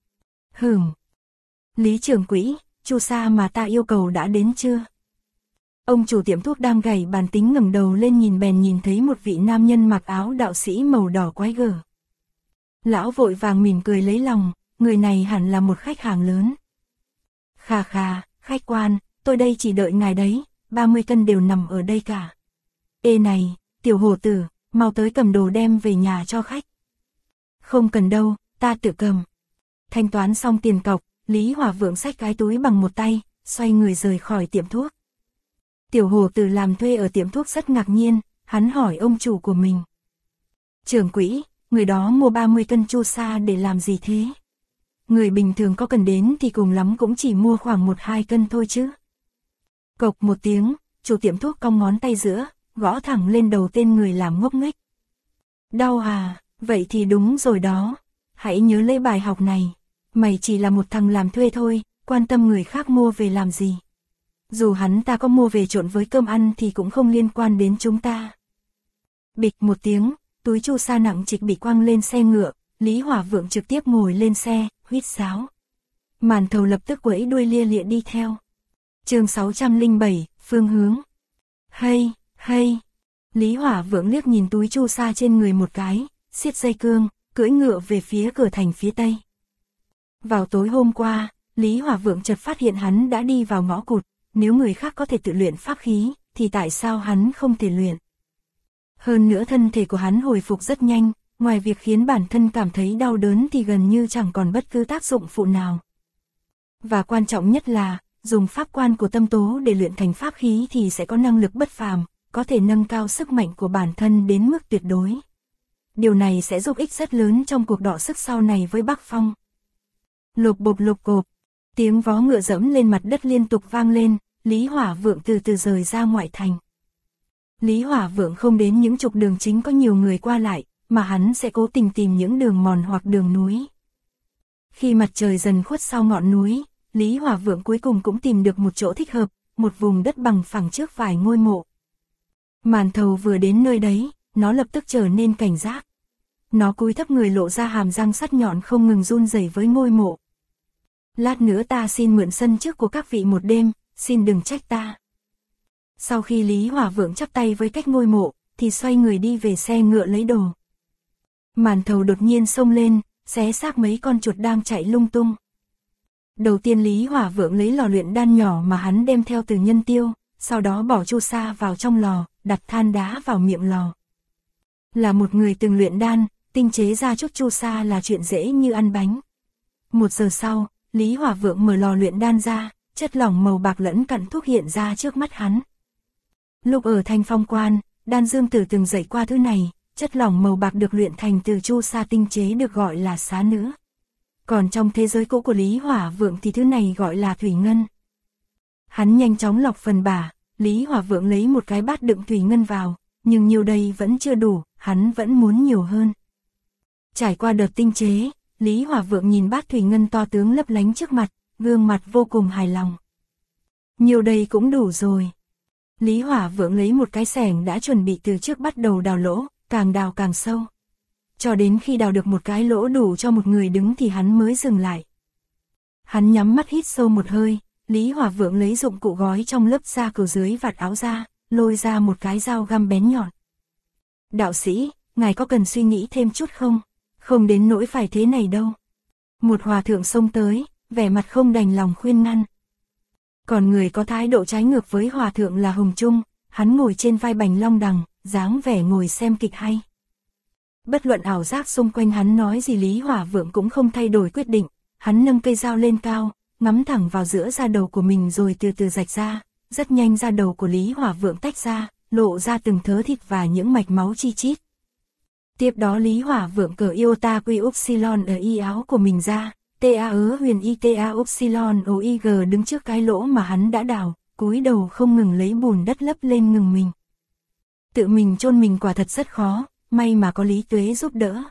Lý trưởng quỹ, chu sa mà ta yêu cầu đã đến chưa? Ông chủ tiệm thuốc đang gảy bàn tính ngẩng đầu lên nhìn bèn nhìn thấy một vị nam nhân mặc áo đạo sĩ màu đỏ quái gở. Lão vội vàng mỉm cười lấy lòng, người này hẳn là một khách hàng lớn. Khà khà, khách quan, tôi đây chỉ đợi ngài đấy, 30 cân đều nằm ở đây cả. Ê này, tiểu hổ tử, mau tới cầm đồ đem về nhà cho khách. Không cần đâu, ta tự cầm. Thanh toán xong tiền cọc, Lý Hỏa Vượng xách cái túi bằng một tay, xoay người rời khỏi tiệm thuốc. Tiểu hổ tử làm thuê ở tiệm thuốc rất ngạc nhiên, hắn hỏi ông chủ của mình. Trưởng quỹ, người đó mua 30 cân chu sa để làm gì thế? Người bình thường có cần đến thì cùng lắm cũng chỉ mua khoảng 1-2 cân thôi chứ. Cộc một tiếng, chủ tiệm thuốc cong ngón tay giữa, gõ thẳng lên đầu tên người làm ngốc nghếch. Đau à, vậy thì đúng rồi đó. Hãy nhớ lấy bài học này. Mày chỉ là một thằng làm thuê thôi, quan tâm người khác mua về làm gì. Dù hắn ta có mua về trộn với cơm ăn thì cũng không liên quan đến chúng ta. Bịch một tiếng, túi chu sa nặng trịch bị quăng lên xe ngựa, Lý Hỏa Vượng trực tiếp ngồi lên xe, huýt sáo. Màn thầu lập tức quẫy đuôi lia lịa đi theo. Chương 607, phương hướng. Hay. Lý Hỏa Vượng liếc nhìn túi chu sa trên người một cái, siết dây cương, cưỡi ngựa về phía cửa thành phía tây. Vào tối hôm qua, Lý Hỏa Vượng chợt phát hiện hắn đã đi vào ngõ cụt, nếu người khác có thể tự luyện pháp khí, thì tại sao hắn không thể luyện? Hơn nữa thân thể của hắn hồi phục rất nhanh, ngoài việc khiến bản thân cảm thấy đau đớn thì gần như chẳng còn bất cứ tác dụng phụ nào. Và quan trọng nhất là, dùng pháp quan của tâm tố để luyện thành pháp khí thì sẽ có năng lực bất phàm, có thể nâng cao sức mạnh của bản thân đến mức tuyệt đối. Điều này sẽ giúp ích rất lớn trong cuộc đọ sức sau này với Bắc Phong. Lục cộp, tiếng vó ngựa dẫm lên mặt đất liên tục vang lên, Lý Hỏa Vượng từ từ rời ra ngoại thành. Lý Hỏa Vượng không đến những trục đường chính có nhiều người qua lại, mà hắn sẽ cố tình tìm những đường mòn hoặc đường núi. Khi mặt trời dần khuất sau ngọn núi, Lý Hỏa Vượng cuối cùng cũng tìm được một chỗ thích hợp, một vùng đất bằng phẳng trước vài ngôi mộ. Màn thầu vừa đến nơi đấy, nó lập tức trở nên cảnh giác. Nó cúi thấp người lộ ra hàm răng sắc nhọn không ngừng run rẩy với ngôi mộ. Lát nữa ta xin mượn sân trước của các vị một đêm, xin đừng trách ta. Sau khi Lý Hỏa Vượng chắp tay với cách ngôi mộ, thì xoay người đi về xe ngựa lấy đồ. Màn thầu đột nhiên xông lên, xé xác mấy con chuột đang chạy lung tung. Đầu tiên Lý Hỏa Vượng lấy lò luyện đan nhỏ mà hắn đem theo từ Nhân Tiêu, sau đó bỏ chu sa vào trong lò, đặt than đá vào miệng lò. Là một người từng luyện đan, tinh chế ra chút chu sa là chuyện dễ như ăn bánh. 1 giờ sau, Lý Hỏa Vượng mở lò luyện đan ra, chất lỏng màu bạc lẫn cặn thuốc hiện ra trước mắt hắn. Lúc ở Thanh Phong Quan, Đan Dương Tử từng dạy qua thứ này, chất lỏng màu bạc được luyện thành từ chu sa tinh chế được gọi là xá nữ. Còn trong thế giới cũ của Lý Hỏa Vượng thì thứ này gọi là thủy ngân. Hắn nhanh chóng lọc phần bả, Lý Hỏa Vượng lấy một cái bát đựng thủy ngân vào, nhưng nhiều đây vẫn chưa đủ, hắn vẫn muốn nhiều hơn. Trải qua đợt tinh chế, Lý Hỏa Vượng nhìn bát thủy ngân to tướng lấp lánh trước mặt, gương mặt vô cùng hài lòng. Nhiều đây cũng đủ rồi. Lý Hỏa Vượng lấy một cái xẻng đã chuẩn bị từ trước bắt đầu đào lỗ, càng đào càng sâu. Cho đến khi đào được một cái lỗ đủ cho một người đứng thì hắn mới dừng lại. Hắn nhắm mắt hít sâu một hơi, Lý Hỏa Vượng lấy dụng cụ gói trong lớp da cừu dưới vạt áo ra, lôi ra một cái dao găm bén nhọn. Đạo sĩ, ngài có cần suy nghĩ thêm chút không? Không đến nỗi phải thế này đâu. Một hòa thượng xông tới, vẻ mặt không đành lòng khuyên ngăn. Còn người có thái độ trái ngược với hòa thượng là Hồng Trung, hắn ngồi trên vai bành long đằng, dáng vẻ ngồi xem kịch hay. Bất luận ảo giác xung quanh hắn nói gì Lý Hỏa Vượng cũng không thay đổi quyết định, hắn nâng cây dao lên cao, ngắm thẳng vào giữa da đầu của mình rồi từ từ rạch ra, rất nhanh da đầu của Lý Hỏa Vượng tách ra, lộ ra từng thớ thịt và những mạch máu chi chít. Tiếp đó Lý Hỏa Vượng cởi iota quy upsilon ở y áo của mình ra, ta huyền ita upsilon oig đứng trước cái lỗ mà hắn đã đào, cúi đầu không ngừng lấy bùn đất lấp lên ngừng mình. Tự mình chôn mình quả thật rất khó, may mà có Lý Tuế giúp đỡ.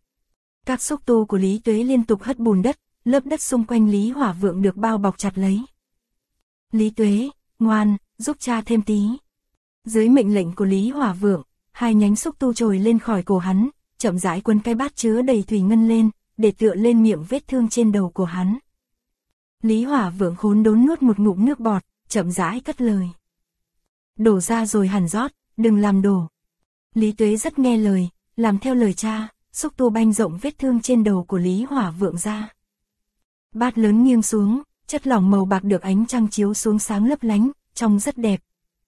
Các xúc tu của Lý Tuế liên tục hất bùn đất, lớp đất xung quanh Lý Hỏa Vượng được bao bọc chặt lấy. Lý Tuế, ngoan, giúp cha thêm tí. Dưới mệnh lệnh của Lý Hỏa Vượng, 2 nhánh xúc tu trồi lên khỏi cổ hắn, chậm rãi quấn cái bát chứa đầy thủy ngân lên, để tựa lên miệng vết thương trên đầu của hắn. Lý Hỏa Vượng khốn đốn nuốt một ngụm nước bọt, chậm rãi cất lời. Đổ ra rồi hẳn rót, đừng làm đổ. Lý Tuế rất nghe lời, làm theo lời cha, xúc tua banh rộng vết thương trên đầu của Lý Hỏa Vượng ra. Bát lớn nghiêng xuống, chất lỏng màu bạc được ánh trăng chiếu xuống sáng lấp lánh, trông rất đẹp.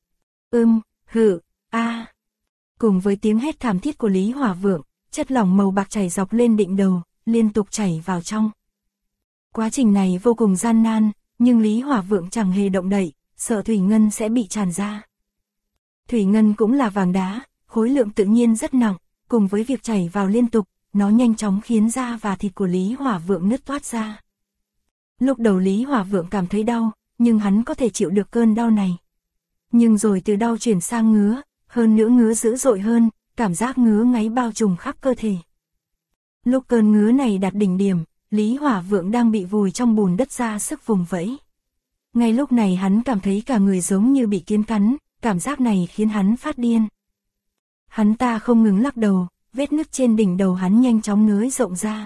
Hự, a. Cùng với tiếng hét thảm thiết của Lý Hỏa Vượng, chất lỏng màu bạc chảy dọc lên đỉnh đầu, liên tục chảy vào trong. Quá trình này vô cùng gian nan, nhưng Lý Hỏa Vượng chẳng hề động đậy, sợ thủy ngân sẽ bị tràn ra. Thủy ngân cũng là vàng đá, khối lượng tự nhiên rất nặng, cùng với việc chảy vào liên tục, nó nhanh chóng khiến da và thịt của Lý Hỏa Vượng nứt toát ra. Lúc đầu Lý Hỏa Vượng cảm thấy đau, nhưng hắn có thể chịu được cơn đau này. Nhưng rồi từ đau chuyển sang ngứa, hơn nữa ngứa dữ dội hơn, cảm giác ngứa ngáy bao trùm khắp cơ thể. Lúc cơn ngứa này đạt đỉnh điểm, Lý Hỏa Vượng đang bị vùi trong bùn đất ra sức vùng vẫy. Ngay lúc này hắn cảm thấy cả người giống như bị kiến cắn, cảm giác này khiến hắn phát điên. Hắn ta không ngừng lắc đầu, vết nứt trên đỉnh đầu hắn nhanh chóng nới rộng ra.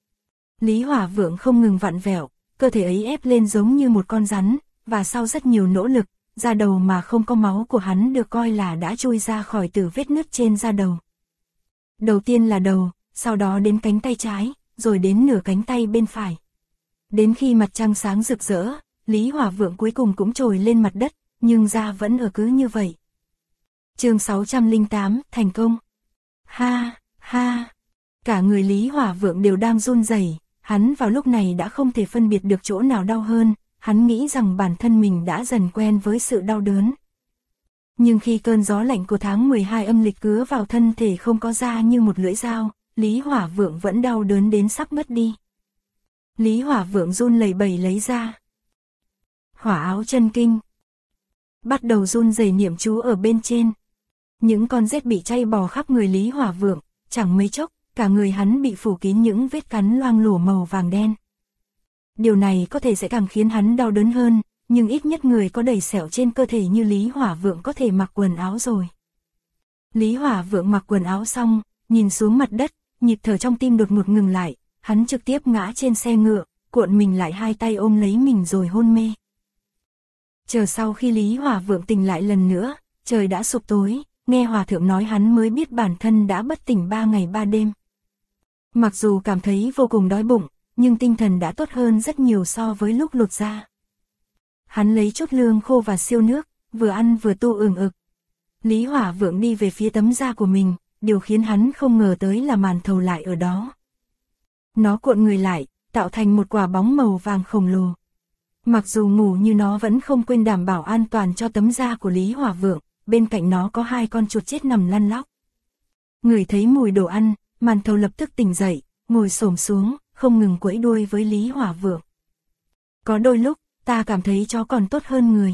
Lý Hỏa Vượng không ngừng vặn vẹo, cơ thể ấy ép lên giống như một con rắn, và sau rất nhiều nỗ lực, da đầu mà không có máu của hắn được coi là đã chui ra khỏi từ vết nứt trên da đầu. Đầu tiên là đầu, sau đó đến cánh tay trái, rồi đến nửa cánh tay bên phải. Đến khi mặt trăng sáng rực rỡ, Lý Hỏa Vượng cuối cùng cũng trồi lên mặt đất, nhưng da vẫn ở cứ như vậy. Chương 608, thành công. Ha, ha. Cả người Lý Hỏa Vượng đều đang run rẩy, hắn vào lúc này đã không thể phân biệt được chỗ nào đau hơn, hắn nghĩ rằng bản thân mình đã dần quen với sự đau đớn. Nhưng khi cơn gió lạnh của tháng 12 âm lịch cứa vào thân thể không có da như một lưỡi dao, Lý Hỏa Vượng vẫn đau đớn đến sắp mất đi. Lý Hỏa Vượng run lẩy bẩy lấy ra Hỏa áo chân kinh, bắt đầu run rẩy niệm chú ở bên trên. Những con rết bị chay bò khắp người Lý Hỏa Vượng, chẳng mấy chốc, cả người hắn bị phủ kín những vết cắn loang lổ màu vàng đen. Điều này có thể sẽ càng khiến hắn đau đớn hơn, nhưng ít nhất người có đầy sẹo trên cơ thể như Lý Hỏa Vượng có thể mặc quần áo rồi. Lý Hỏa Vượng mặc quần áo xong, nhìn xuống mặt đất, nhịp thở trong tim đột ngột ngừng lại, hắn trực tiếp ngã trên xe ngựa, cuộn mình lại hai tay ôm lấy mình rồi hôn mê. Chờ sau khi Lý Hỏa Vượng tỉnh lại lần nữa, trời đã sụp tối, nghe hòa thượng nói hắn mới biết bản thân đã bất tỉnh 3 ngày 3 đêm. Mặc dù cảm thấy vô cùng đói bụng, nhưng tinh thần đã tốt hơn rất nhiều so với lúc lột da. Hắn lấy chút lương khô và siêu nước, vừa ăn vừa tu ừng ực. Lý Hỏa Vượng đi về phía tấm da của mình, điều khiến hắn không ngờ tới là màn thầu lại ở đó. Nó cuộn người lại, tạo thành một quả bóng màu vàng khổng lồ. Mặc dù ngủ như nó vẫn không quên đảm bảo an toàn cho tấm da của Lý Hỏa Vượng, bên cạnh nó có 2 con chuột chết nằm lăn lóc. Ngửi thấy mùi đồ ăn, màn thầu lập tức tỉnh dậy, ngồi xổm xuống, không ngừng quẫy đuôi với Lý Hỏa Vượng. Có đôi lúc, ta cảm thấy chó còn tốt hơn người.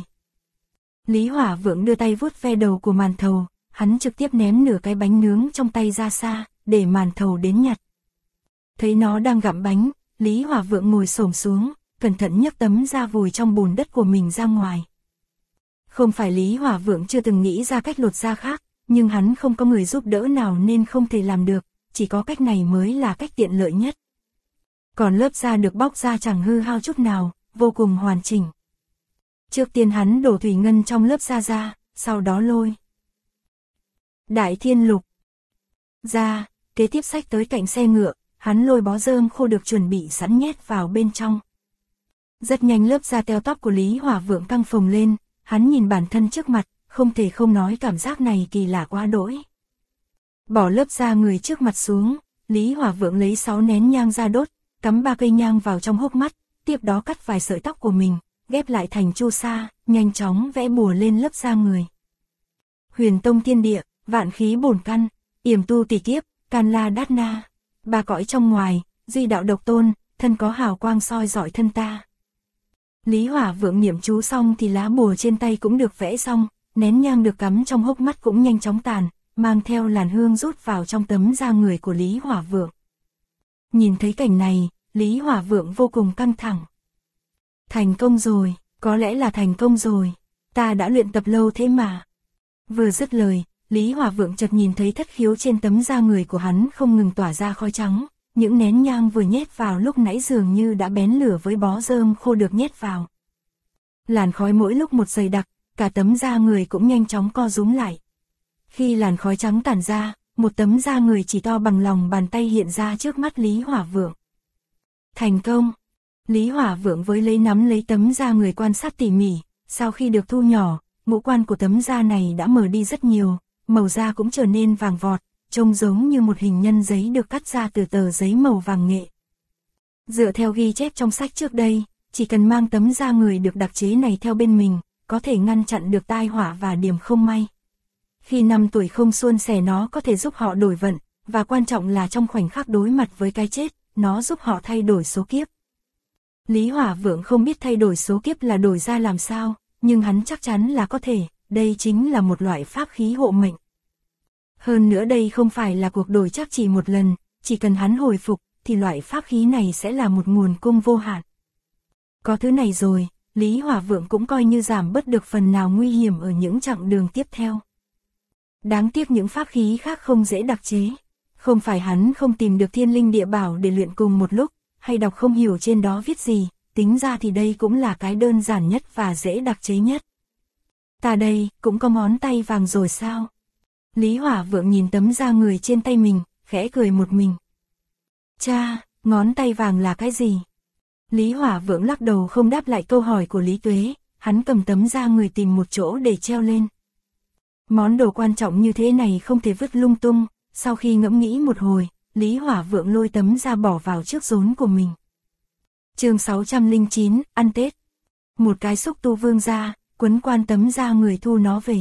Lý Hỏa Vượng đưa tay vuốt ve đầu của màn thầu, hắn trực tiếp ném nửa cái bánh nướng trong tay ra xa, để màn thầu đến nhặt. Thấy nó đang gặm bánh, Lý Hỏa Vượng ngồi xổm xuống, cẩn thận nhấc tấm da vùi trong bùn đất của mình ra ngoài. Không phải Lý Hỏa Vượng chưa từng nghĩ ra cách lột da khác, nhưng hắn không có người giúp đỡ nào nên không thể làm được, chỉ có cách này mới là cách tiện lợi nhất. Còn lớp da được bóc ra chẳng hư hao chút nào, vô cùng hoàn chỉnh. Trước tiên hắn đổ thủy ngân trong lớp da ra, sau đó lôi Đại Thiên Lục ra, kế tiếp xách tới cạnh xe ngựa, hắn lôi bó rơm khô được chuẩn bị sẵn nhét vào bên trong. Rất nhanh lớp da teo tóp của Lý Hỏa Vượng căng phồng lên, hắn nhìn bản thân trước mặt, không thể không nói cảm giác này kỳ lạ quá đỗi. Bỏ lớp da người trước mặt xuống, Lý Hỏa Vượng lấy 6 nén nhang ra đốt, cắm 3 cây nhang vào trong hốc mắt, tiếp đó cắt vài sợi tóc của mình, ghép lại thành chu sa, nhanh chóng vẽ bùa lên lớp da người. Huyền tông thiên địa, vạn khí bổn căn, yểm tu tỷ kiếp, can la đát na, 3 cõi trong ngoài, duy đạo độc tôn, thân có hào quang soi rọi thân ta. Lý Hỏa Vượng niệm chú xong thì lá bùa trên tay cũng được vẽ xong, nén nhang được cắm trong hốc mắt cũng nhanh chóng tàn, mang theo làn hương rút vào trong tấm da người của Lý Hỏa Vượng. Nhìn thấy cảnh này, Lý Hỏa Vượng vô cùng căng thẳng. Thành công rồi, có lẽ là thành công rồi, ta đã luyện tập lâu thế mà. Vừa dứt lời, Lý Hỏa Vượng chợt nhìn thấy thất khiếu trên tấm da người của hắn không ngừng tỏa ra khói trắng, những nén nhang vừa nhét vào lúc nãy dường như đã bén lửa với bó rơm khô được nhét vào. Làn khói mỗi lúc một dày đặc, cả tấm da người cũng nhanh chóng co rúm lại. Khi làn khói trắng tản ra, một tấm da người chỉ to bằng lòng bàn tay hiện ra trước mắt Lý Hỏa Vượng. Thành công! Lý Hỏa Vượng với lấy nắm lấy tấm da người quan sát tỉ mỉ, sau khi được thu nhỏ, ngũ quan của tấm da này đã mờ đi rất nhiều, màu da cũng trở nên vàng vọt, trông giống như một hình nhân giấy được cắt ra từ tờ giấy màu vàng nghệ. Dựa theo ghi chép trong sách trước đây, chỉ cần mang tấm da người được đặc chế này theo bên mình, có thể ngăn chặn được tai họa và điểm không may. Khi năm tuổi không suôn sẻ nó có thể giúp họ đổi vận, và quan trọng là trong khoảnh khắc đối mặt với cái chết, nó giúp họ thay đổi số kiếp. Lý Hỏa Vượng không biết thay đổi số kiếp là đổi ra làm sao, nhưng hắn chắc chắn là có thể, đây chính là một loại pháp khí hộ mệnh. Hơn nữa đây không phải là cuộc đổi chắc chỉ một lần, chỉ cần hắn hồi phục, thì loại pháp khí này sẽ là một nguồn cung vô hạn. Có thứ này rồi, Lý Hỏa Vượng cũng coi như giảm bớt được phần nào nguy hiểm ở những chặng đường tiếp theo. Đáng tiếc những pháp khí khác không dễ đặc chế. Không phải hắn không tìm được thiên linh địa bảo để luyện cùng một lúc, hay đọc không hiểu trên đó viết gì, tính ra thì đây cũng là cái đơn giản nhất và dễ đặc chế nhất. Ta đây, cũng có ngón tay vàng rồi sao? Lý Hỏa Vượng nhìn tấm da người trên tay mình, khẽ cười một mình. Cha, ngón tay vàng là cái gì? Lý Hỏa Vượng lắc đầu không đáp lại câu hỏi của Lý Tuế, hắn cầm tấm da người tìm một chỗ để treo lên. Món đồ quan trọng như thế này không thể vứt lung tung, sau khi ngẫm nghĩ một hồi, Lý Hỏa Vượng lôi tấm da bỏ vào chiếc rốn của mình. Chương 609, ăn Tết. Một cái xúc tu vương ra, quấn quan tấm da người thu nó về.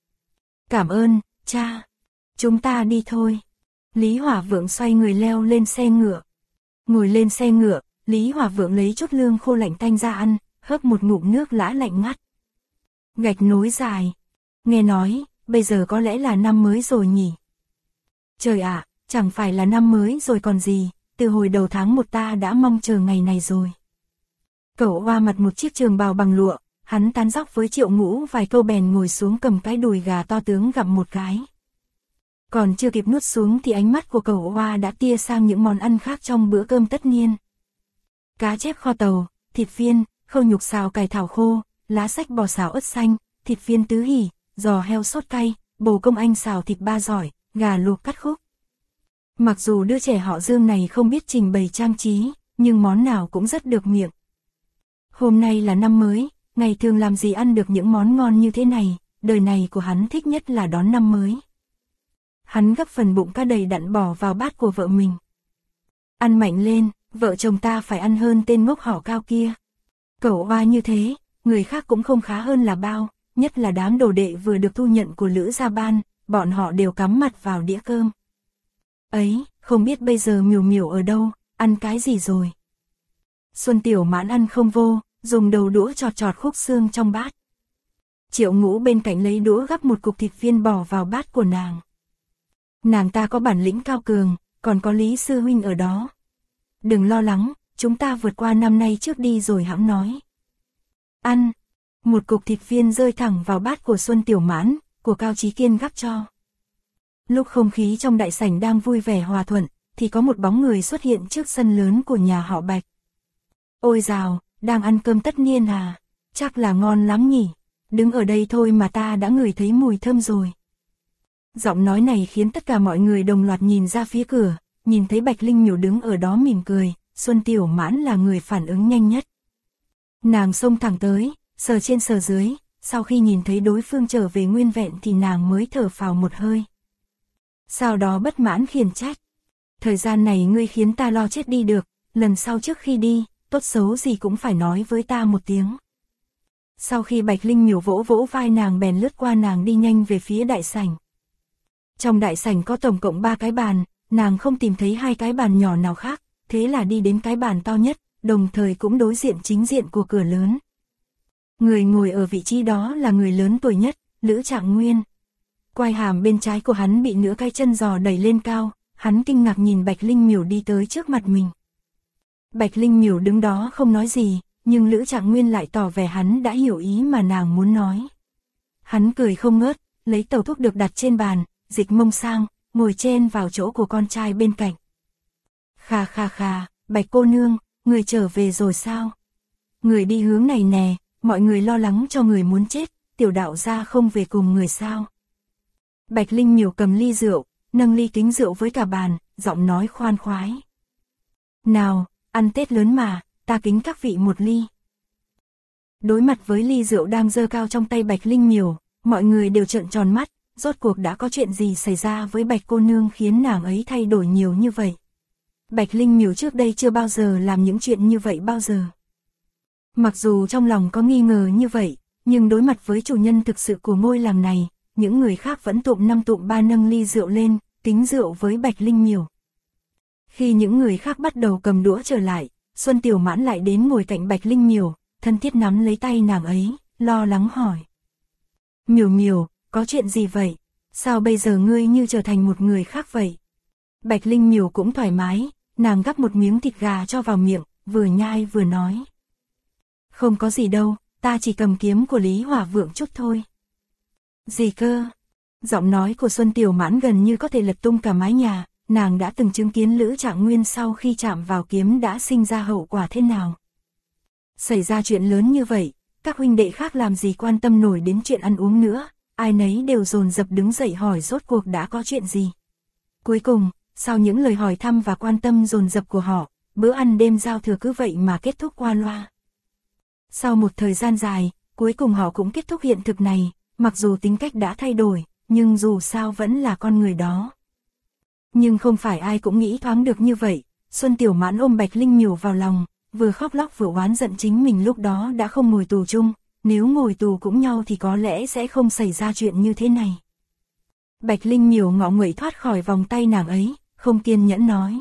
Cảm ơn, cha. Chúng ta đi thôi. Lý Hỏa Vượng xoay người leo lên xe ngựa. Ngồi lên xe ngựa, Lý Hỏa Vượng lấy chút lương khô lạnh tanh ra ăn, hớp một ngụm nước lã lạnh ngắt. Gạch nối dài. Nghe nói, bây giờ có lẽ là năm mới rồi nhỉ. Trời ạ, chẳng phải là năm mới rồi còn gì, từ hồi đầu tháng 1 ta đã mong chờ ngày này rồi. Cậu Hoa mặc một chiếc trường bào bằng lụa, hắn tán dóc với Triệu Ngũ vài câu bèn ngồi xuống cầm cái đùi gà to tướng gặm một cái. Còn chưa kịp nuốt xuống thì ánh mắt của cậu Hoa đã tia sang những món ăn khác trong bữa cơm tất niên. Cá chép kho tàu, thịt viên, khâu nhục xào cải thảo khô, lá sách bò xào ớt xanh, thịt viên tứ hỉ, giò heo sốt cay, bồ công anh xào thịt ba giỏi, gà luộc cắt khúc. Mặc dù đứa trẻ họ Dương này không biết trình bày trang trí, nhưng món nào cũng rất được miệng. Hôm nay là năm mới, ngày thường làm gì ăn được những món ngon như thế này, đời này của hắn thích nhất là đón năm mới. Hắn gấp phần bụng cá đầy đặn bỏ vào bát của vợ mình. Ăn mạnh lên, vợ chồng ta phải ăn hơn tên ngốc họ Cao kia. Cậu Hoa như thế, người khác cũng không khá hơn là bao, nhất là đám đồ đệ vừa được thu nhận của Lữ Gia Ban, bọn họ đều cắm mặt vào đĩa cơm. Ấy, không biết bây giờ Miểu Miểu ở đâu, ăn cái gì rồi. Xuân Tiểu Mãn ăn không vô, dùng đầu đũa chọt chọt khúc xương trong bát. Triệu Ngũ bên cạnh lấy đũa gắp một cục thịt viên bỏ vào bát của nàng. Nàng ta có bản lĩnh cao cường, còn có Lý Sư Huynh ở đó. Đừng lo lắng, chúng ta vượt qua năm nay trước đi rồi hãng nói. Ăn. Một cục thịt viên rơi thẳng vào bát của Xuân Tiểu Mãn, của Cao Chí Kiên gắp cho. Lúc không khí trong đại sảnh đang vui vẻ hòa thuận, thì có một bóng người xuất hiện trước sân lớn của nhà họ Bạch. Ôi dào, đang ăn cơm tất niên à? Chắc là ngon lắm nhỉ? Đứng ở đây thôi mà ta đã ngửi thấy mùi thơm rồi. Giọng nói này khiến tất cả mọi người đồng loạt nhìn ra phía cửa, nhìn thấy Bạch Linh Miểu đứng ở đó mỉm cười, Xuân Tiểu Mãn là người phản ứng nhanh nhất. Nàng xông thẳng tới, sờ trên sờ dưới, sau khi nhìn thấy đối phương trở về nguyên vẹn thì nàng mới thở phào một hơi. Sau đó bất mãn khiển trách. Thời gian này ngươi khiến ta lo chết đi được, lần sau trước khi đi, tốt xấu gì cũng phải nói với ta một tiếng. Sau khi Bạch Linh Miểu vỗ vỗ vai nàng bèn lướt qua nàng đi nhanh về phía đại sảnh. Trong đại sảnh có tổng cộng 3 cái bàn, nàng không tìm thấy 2 cái bàn nhỏ nào khác, thế là đi đến cái bàn to nhất, đồng thời cũng đối diện chính diện của cửa lớn. Người ngồi ở vị trí đó là người lớn tuổi nhất, Lữ Trạng Nguyên. Quai hàm bên trái của hắn bị nửa cái chân giò đẩy lên cao, hắn kinh ngạc nhìn Bạch Linh Miểu đi tới trước mặt mình. Bạch Linh Miểu đứng đó không nói gì, nhưng Lữ Trạng Nguyên lại tỏ vẻ hắn đã hiểu ý mà nàng muốn nói. Hắn cười không ngớt, lấy tàu thuốc được đặt trên bàn, dịch mông sang, ngồi trên vào chỗ của con trai bên cạnh. Khà khà khà, Bạch cô nương, người trở về rồi sao? Người đi hướng này nè, mọi người lo lắng cho người muốn chết, tiểu đạo gia không về cùng người sao? Bạch Linh Miểu cầm ly rượu, nâng ly kính rượu với cả bàn, giọng nói khoan khoái. Nào, ăn Tết lớn mà, ta kính các vị một ly. Đối mặt với ly rượu đang dơ cao trong tay Bạch Linh Miểu, mọi người đều trợn tròn mắt, rốt cuộc đã có chuyện gì xảy ra với Bạch cô nương khiến nàng ấy thay đổi nhiều như vậy. Bạch Linh Miểu trước đây chưa bao giờ làm những chuyện như vậy bao giờ. Mặc dù trong lòng có nghi ngờ như vậy, nhưng đối mặt với chủ nhân thực sự của ngôi làng này, những người khác vẫn tụm năm tụm ba nâng ly rượu lên, kính rượu với Bạch Linh Miểu. Khi những người khác bắt đầu cầm đũa trở lại, Xuân Tiểu Mãn lại đến ngồi cạnh Bạch Linh Miểu, thân thiết nắm lấy tay nàng ấy, lo lắng hỏi. Miểu Miểu, có chuyện gì vậy? Sao bây giờ ngươi như trở thành một người khác vậy? Bạch Linh Miểu cũng thoải mái, nàng gắp một miếng thịt gà cho vào miệng, vừa nhai vừa nói. Không có gì đâu, ta chỉ cầm kiếm của Lý Hỏa Vượng chút thôi. Gì cơ? Giọng nói của Xuân Tiểu Mãn gần như có thể lật tung cả mái nhà, nàng đã từng chứng kiến Lữ Trạng Nguyên sau khi chạm vào kiếm đã sinh ra hậu quả thế nào. Xảy ra chuyện lớn như vậy, các huynh đệ khác làm gì quan tâm nổi đến chuyện ăn uống nữa, ai nấy đều dồn dập đứng dậy hỏi rốt cuộc đã có chuyện gì. Cuối cùng, sau những lời hỏi thăm và quan tâm dồn dập của họ, bữa ăn đêm giao thừa cứ vậy mà kết thúc qua loa. Sau một thời gian dài, cuối cùng họ cũng kết thúc hiện thực này, mặc dù tính cách đã thay đổi, nhưng dù sao vẫn là con người đó. Nhưng không phải ai cũng nghĩ thoáng được như vậy, Xuân Tiểu Mãn ôm Bạch Linh Miểu vào lòng, vừa khóc lóc vừa oán giận chính mình lúc đó đã không ngồi tù chung, nếu ngồi tù cũng nhau thì có lẽ sẽ không xảy ra chuyện như thế này. Bạch Linh Miểu ngọ nguậy thoát khỏi vòng tay nàng ấy, không kiên nhẫn nói.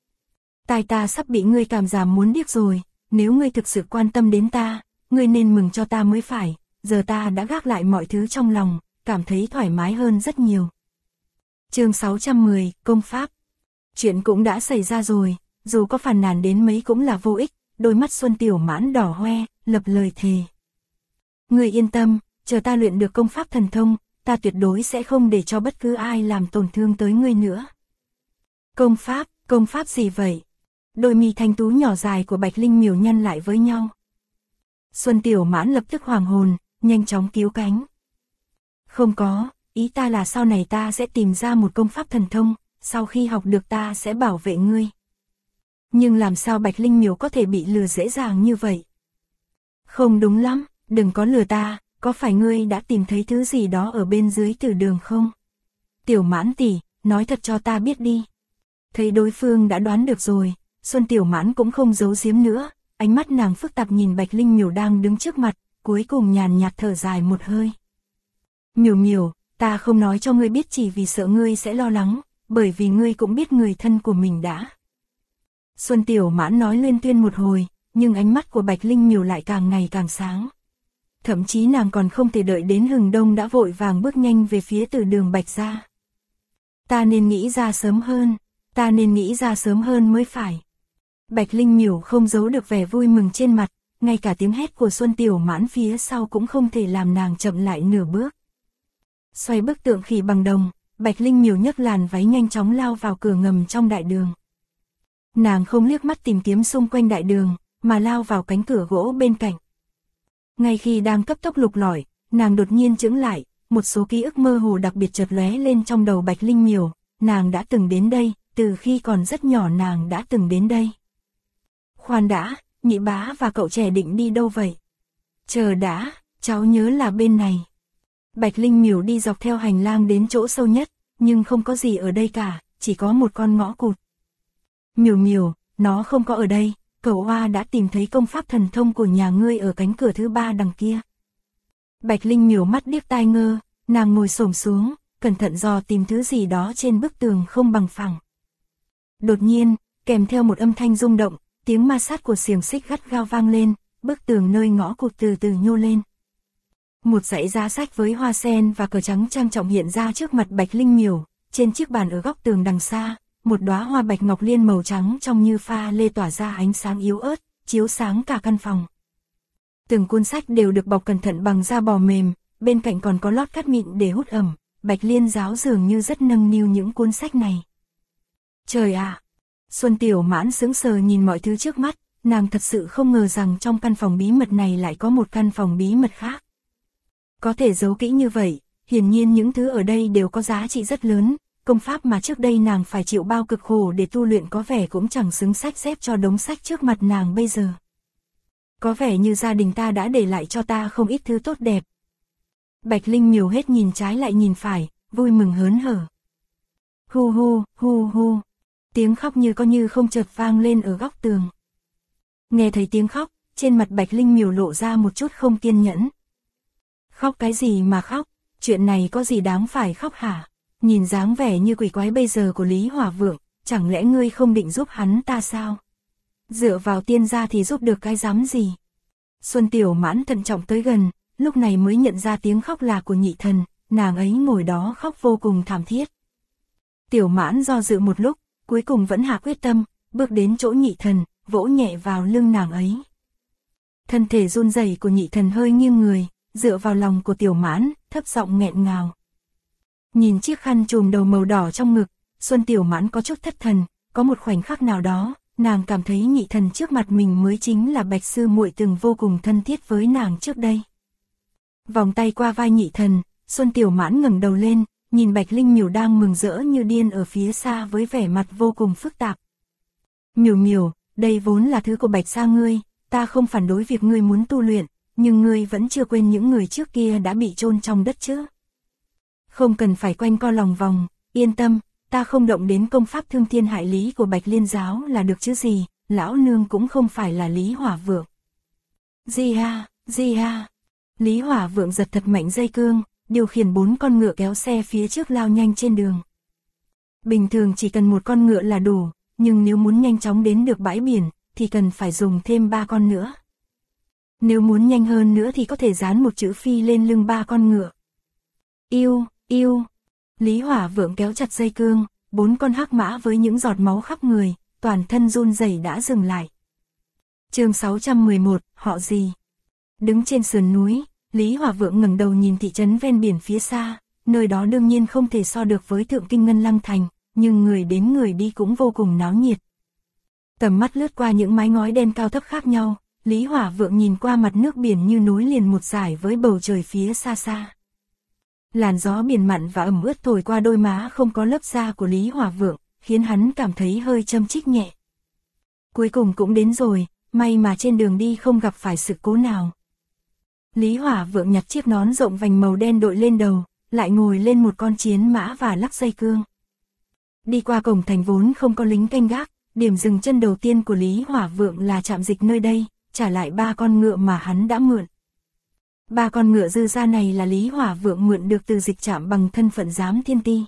Tai ta sắp bị ngươi cảm giảm muốn điếc rồi, nếu ngươi thực sự quan tâm đến ta, ngươi nên mừng cho ta mới phải, giờ ta đã gác lại mọi thứ trong lòng, cảm thấy thoải mái hơn rất nhiều. Chương 610, Công Pháp. Chuyện cũng đã xảy ra rồi, dù có phàn nàn đến mấy cũng là vô ích, đôi mắt Xuân Tiểu Mãn đỏ hoe, lập lời thề. Ngươi yên tâm, chờ ta luyện được công pháp thần thông, ta tuyệt đối sẽ không để cho bất cứ ai làm tổn thương tới ngươi nữa. Công pháp gì vậy? Đôi mi thanh tú nhỏ dài của Bạch Linh Miểu nhăn lại với nhau. Xuân Tiểu Mãn lập tức hoàng hồn, nhanh chóng cứu cánh. Không có, ý ta là sau này ta sẽ tìm ra một công pháp thần thông, sau khi học được ta sẽ bảo vệ ngươi. Nhưng làm sao Bạch Linh Miểu có thể bị lừa dễ dàng như vậy? Không đúng lắm, đừng có lừa ta, có phải ngươi đã tìm thấy thứ gì đó ở bên dưới tử đường không? Tiểu Mãn tỷ, nói thật cho ta biết đi. Thấy đối phương đã đoán được rồi, Xuân Tiểu Mãn cũng không giấu giếm nữa, ánh mắt nàng phức tạp nhìn Bạch Linh Miểu đang đứng trước mặt, cuối cùng nhàn nhạt thở dài một hơi. Miểu Miểu, ta không nói cho ngươi biết chỉ vì sợ ngươi sẽ lo lắng, bởi vì ngươi cũng biết người thân của mình đã. Xuân Tiểu Mãn nói liên tuyên một hồi, nhưng ánh mắt của Bạch Linh Miểu lại càng ngày càng sáng. Thậm chí nàng còn không thể đợi đến hừng đông đã vội vàng bước nhanh về phía từ đường Bạch gia. Ta nên nghĩ ra sớm hơn mới phải. Bạch Linh Miểu không giấu được vẻ vui mừng trên mặt, ngay cả tiếng hét của Xuân Tiểu Mãn phía sau cũng không thể làm nàng chậm lại nửa bước. Xoay bức tượng khỉ bằng đồng, Bạch Linh Miểu nhấc làn váy nhanh chóng lao vào cửa ngầm trong đại đường. Nàng không liếc mắt tìm kiếm xung quanh đại đường, mà lao vào cánh cửa gỗ bên cạnh. Ngay khi đang cấp tốc lục lọi, nàng đột nhiên chững lại, một số ký ức mơ hồ đặc biệt chợt lóe lên trong đầu Bạch Linh Miểu, nàng đã từng đến đây, từ khi còn rất nhỏ nàng đã từng đến đây. Khoan đã, nhị bá và cậu trẻ định đi đâu vậy? Chờ đã, cháu nhớ là bên này. Bạch Linh Miểu đi dọc theo hành lang đến chỗ sâu nhất, nhưng không có gì ở đây cả, chỉ có một con ngõ cụt. Miểu Miểu, nó không có ở đây, cậu Hoa đã tìm thấy công pháp thần thông của nhà ngươi ở cánh cửa thứ 3 đằng kia. Bạch Linh Miểu mắt điếc tai ngơ, nàng ngồi xổm xuống, cẩn thận dò tìm thứ gì đó trên bức tường không bằng phẳng. Đột nhiên, kèm theo một âm thanh rung động, tiếng ma sát của xiềng xích gắt gao vang lên, bức tường nơi ngõ cụt từ từ nhô lên. Một dãy giá sách với hoa sen và cờ trắng trang trọng hiện ra trước mặt Bạch Linh Miểu, trên chiếc bàn ở góc tường đằng xa, một đóa hoa bạch ngọc liên màu trắng trông như pha lê tỏa ra ánh sáng yếu ớt, chiếu sáng cả căn phòng. Từng cuốn sách đều được bọc cẩn thận bằng da bò mềm, bên cạnh còn có lót cát mịn để hút ẩm, Bạch Liên giáo dường như rất nâng niu những cuốn sách này. Trời ạ! Xuân Tiểu Mãn sững sờ nhìn mọi thứ trước mắt, nàng thật sự không ngờ rằng trong căn phòng bí mật này lại có một căn phòng bí mật khác. Có thể giấu kỹ như vậy, hiển nhiên những thứ ở đây đều có giá trị rất lớn, công pháp mà trước đây nàng phải chịu bao cực khổ để tu luyện có vẻ cũng chẳng xứng sách xếp cho đống sách trước mặt nàng bây giờ. Có vẻ như gia đình ta đã để lại cho ta không ít thứ tốt đẹp. Bạch Linh Miều hết nhìn trái lại nhìn phải, vui mừng hớn hở. Hu hu, hu hu. Tiếng khóc như có như không chợt vang lên ở góc tường. Nghe thấy tiếng khóc, trên mặt Bạch Linh Miều lộ ra một chút không kiên nhẫn. Khóc cái gì mà khóc, chuyện này có gì đáng phải khóc hả? Nhìn dáng vẻ như quỷ quái bây giờ của Lý Hỏa Vượng, chẳng lẽ ngươi không định giúp hắn ta sao? Dựa vào tiên gia thì giúp được cái dám gì? Xuân Tiểu Mãn thận trọng tới gần, lúc này mới nhận ra tiếng khóc là của nhị thần, nàng ấy ngồi đó khóc vô cùng thảm thiết. Tiểu Mãn do dự một lúc, cuối cùng vẫn hạ quyết tâm, bước đến chỗ nhị thần, vỗ nhẹ vào lưng nàng ấy. Thân thể run rẩy của nhị thần hơi nghiêng người, dựa vào lòng của Tiểu Mãn, thấp giọng nghẹn ngào. Nhìn chiếc khăn trùm đầu màu đỏ trong ngực, Xuân Tiểu Mãn có chút thất thần, có một khoảnh khắc nào đó, nàng cảm thấy nhị thần trước mặt mình mới chính là Bạch sư muội từng vô cùng thân thiết với nàng trước đây. Vòng tay qua vai nhị thần, Xuân Tiểu Mãn ngẩng đầu lên, nhìn Bạch Linh Miều đang mừng rỡ như điên ở phía xa với vẻ mặt vô cùng phức tạp. Miều Miều, đây vốn là thứ của Bạch gia ngươi, ta không phản đối việc ngươi muốn tu luyện, nhưng ngươi vẫn chưa quên những người trước kia đã bị chôn trong đất chứ. Không cần phải quanh co lòng vòng, yên tâm, ta không động đến công pháp thương thiên hại lý của Bạch Liên giáo là được chứ gì, lão nương cũng không phải là Lý Hỏa Vượng. Di ha. Lý Hỏa Vượng giật thật mạnh dây cương, điều khiển 4 con ngựa kéo xe phía trước lao nhanh trên đường. Bình thường chỉ cần một con ngựa là đủ, nhưng nếu muốn nhanh chóng đến được bãi biển, thì cần phải dùng thêm 3 con nữa. Nếu muốn nhanh hơn nữa thì có thể dán một chữ phi lên lưng 3 con ngựa. Yêu. Lý Hỏa Vượng kéo chặt dây cương, 4 con hắc mã với những giọt máu khắp người, toàn thân run rẩy đã dừng lại. Chương 611, họ gì? Đứng trên sườn núi, Lý Hỏa Vượng ngẩng đầu nhìn thị trấn ven biển phía xa, nơi đó đương nhiên không thể so được với Thượng Kinh Ngân Lăng Thành, nhưng người đến người đi cũng vô cùng náo nhiệt. Tầm mắt lướt qua những mái ngói đen cao thấp khác nhau, Lý Hỏa Vượng nhìn qua mặt nước biển như nối liền một dải với bầu trời phía xa xa. Làn gió biển mặn và ẩm ướt thổi qua đôi má không có lớp da của Lý Hỏa Vượng, khiến hắn cảm thấy hơi châm chích nhẹ. Cuối cùng cũng đến rồi, may mà trên đường đi không gặp phải sự cố nào. Lý Hỏa Vượng nhặt chiếc nón rộng vành màu đen đội lên đầu, lại ngồi lên một con chiến mã và lắc dây cương. Đi qua cổng thành vốn không có lính canh gác, điểm dừng chân đầu tiên của Lý Hỏa Vượng là trạm dịch nơi đây, trả lại 3 con ngựa mà hắn đã mượn. 3 con ngựa dư ra này là Lý Hỏa Vượng mượn được từ dịch trạm bằng thân phận giám thiên ti.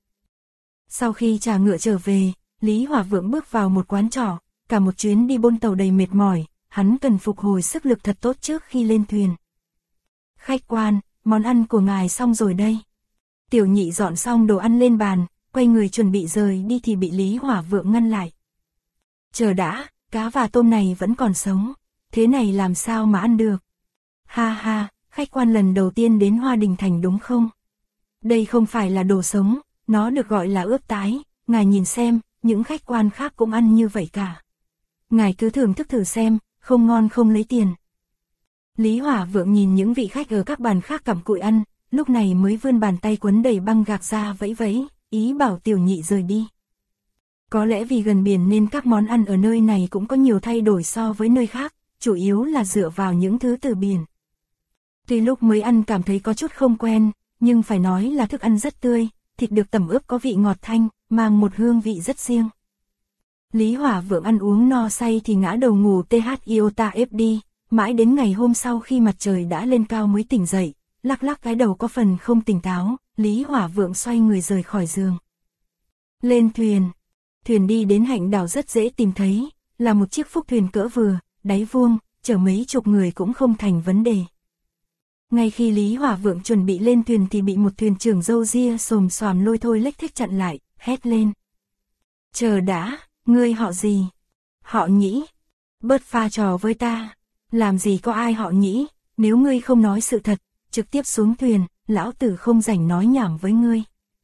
Sau khi trả ngựa trở về, Lý Hỏa Vượng bước vào một quán trọ, cả một chuyến đi bôn tàu đầy mệt mỏi, hắn cần phục hồi sức lực thật tốt trước khi lên thuyền. Khách quan, món ăn của ngài xong rồi đây. Tiểu Nhị dọn xong đồ ăn lên bàn, quay người chuẩn bị rời đi thì bị Lý Hỏa Vượng ngăn lại. Chờ đã, cá và tôm này vẫn còn sống, thế này làm sao mà ăn được? Ha, khách quan lần đầu tiên đến Hoa Đình Thành đúng không? Đây không phải là đồ sống, nó được gọi là ướp tái, ngài nhìn xem, những khách quan khác cũng ăn như vậy cả. Ngài cứ thưởng thức thử xem, không ngon không lấy tiền. Lý Hỏa Vượng nhìn những vị khách ở các bàn khác cặm cụi ăn, lúc này mới vươn bàn tay quấn đầy băng gạc ra vẫy vẫy, ý bảo Tiểu Nhị rời đi. Có lẽ vì gần biển nên các món ăn ở nơi này cũng có nhiều thay đổi so với nơi khác, chủ yếu là dựa vào những thứ từ biển. Tuy lúc mới ăn cảm thấy có chút không quen, nhưng phải nói là thức ăn rất tươi, thịt được tẩm ướp có vị ngọt thanh, mang một hương vị rất riêng. Lý Hỏa Vượng ăn uống no say thì ngã đầu ngủ iota fd, mãi đến ngày hôm sau khi mặt trời đã lên cao mới tỉnh dậy, lắc lắc cái đầu có phần không tỉnh táo, Lý Hỏa Vượng xoay người rời khỏi giường. Lên thuyền. Thuyền đi đến Hạnh đảo rất dễ tìm thấy, là một chiếc phúc thuyền cỡ vừa, đáy vuông, chở mấy chục người cũng không thành vấn đề. Ngay khi Lý Hỏa Vượng chuẩn bị lên thuyền thì bị một thuyền trưởng râu ria xồm xoàm lôi thôi lếch thếch chặn lại, hét lên. Chờ đã, ngươi họ gì? Họ Nhĩ. Bớt pha trò với ta. Làm gì có ai họ Nhĩ, nếu ngươi không nói sự thật, trực tiếp xuống thuyền, lão tử không rảnh nói nhảm với ngươi.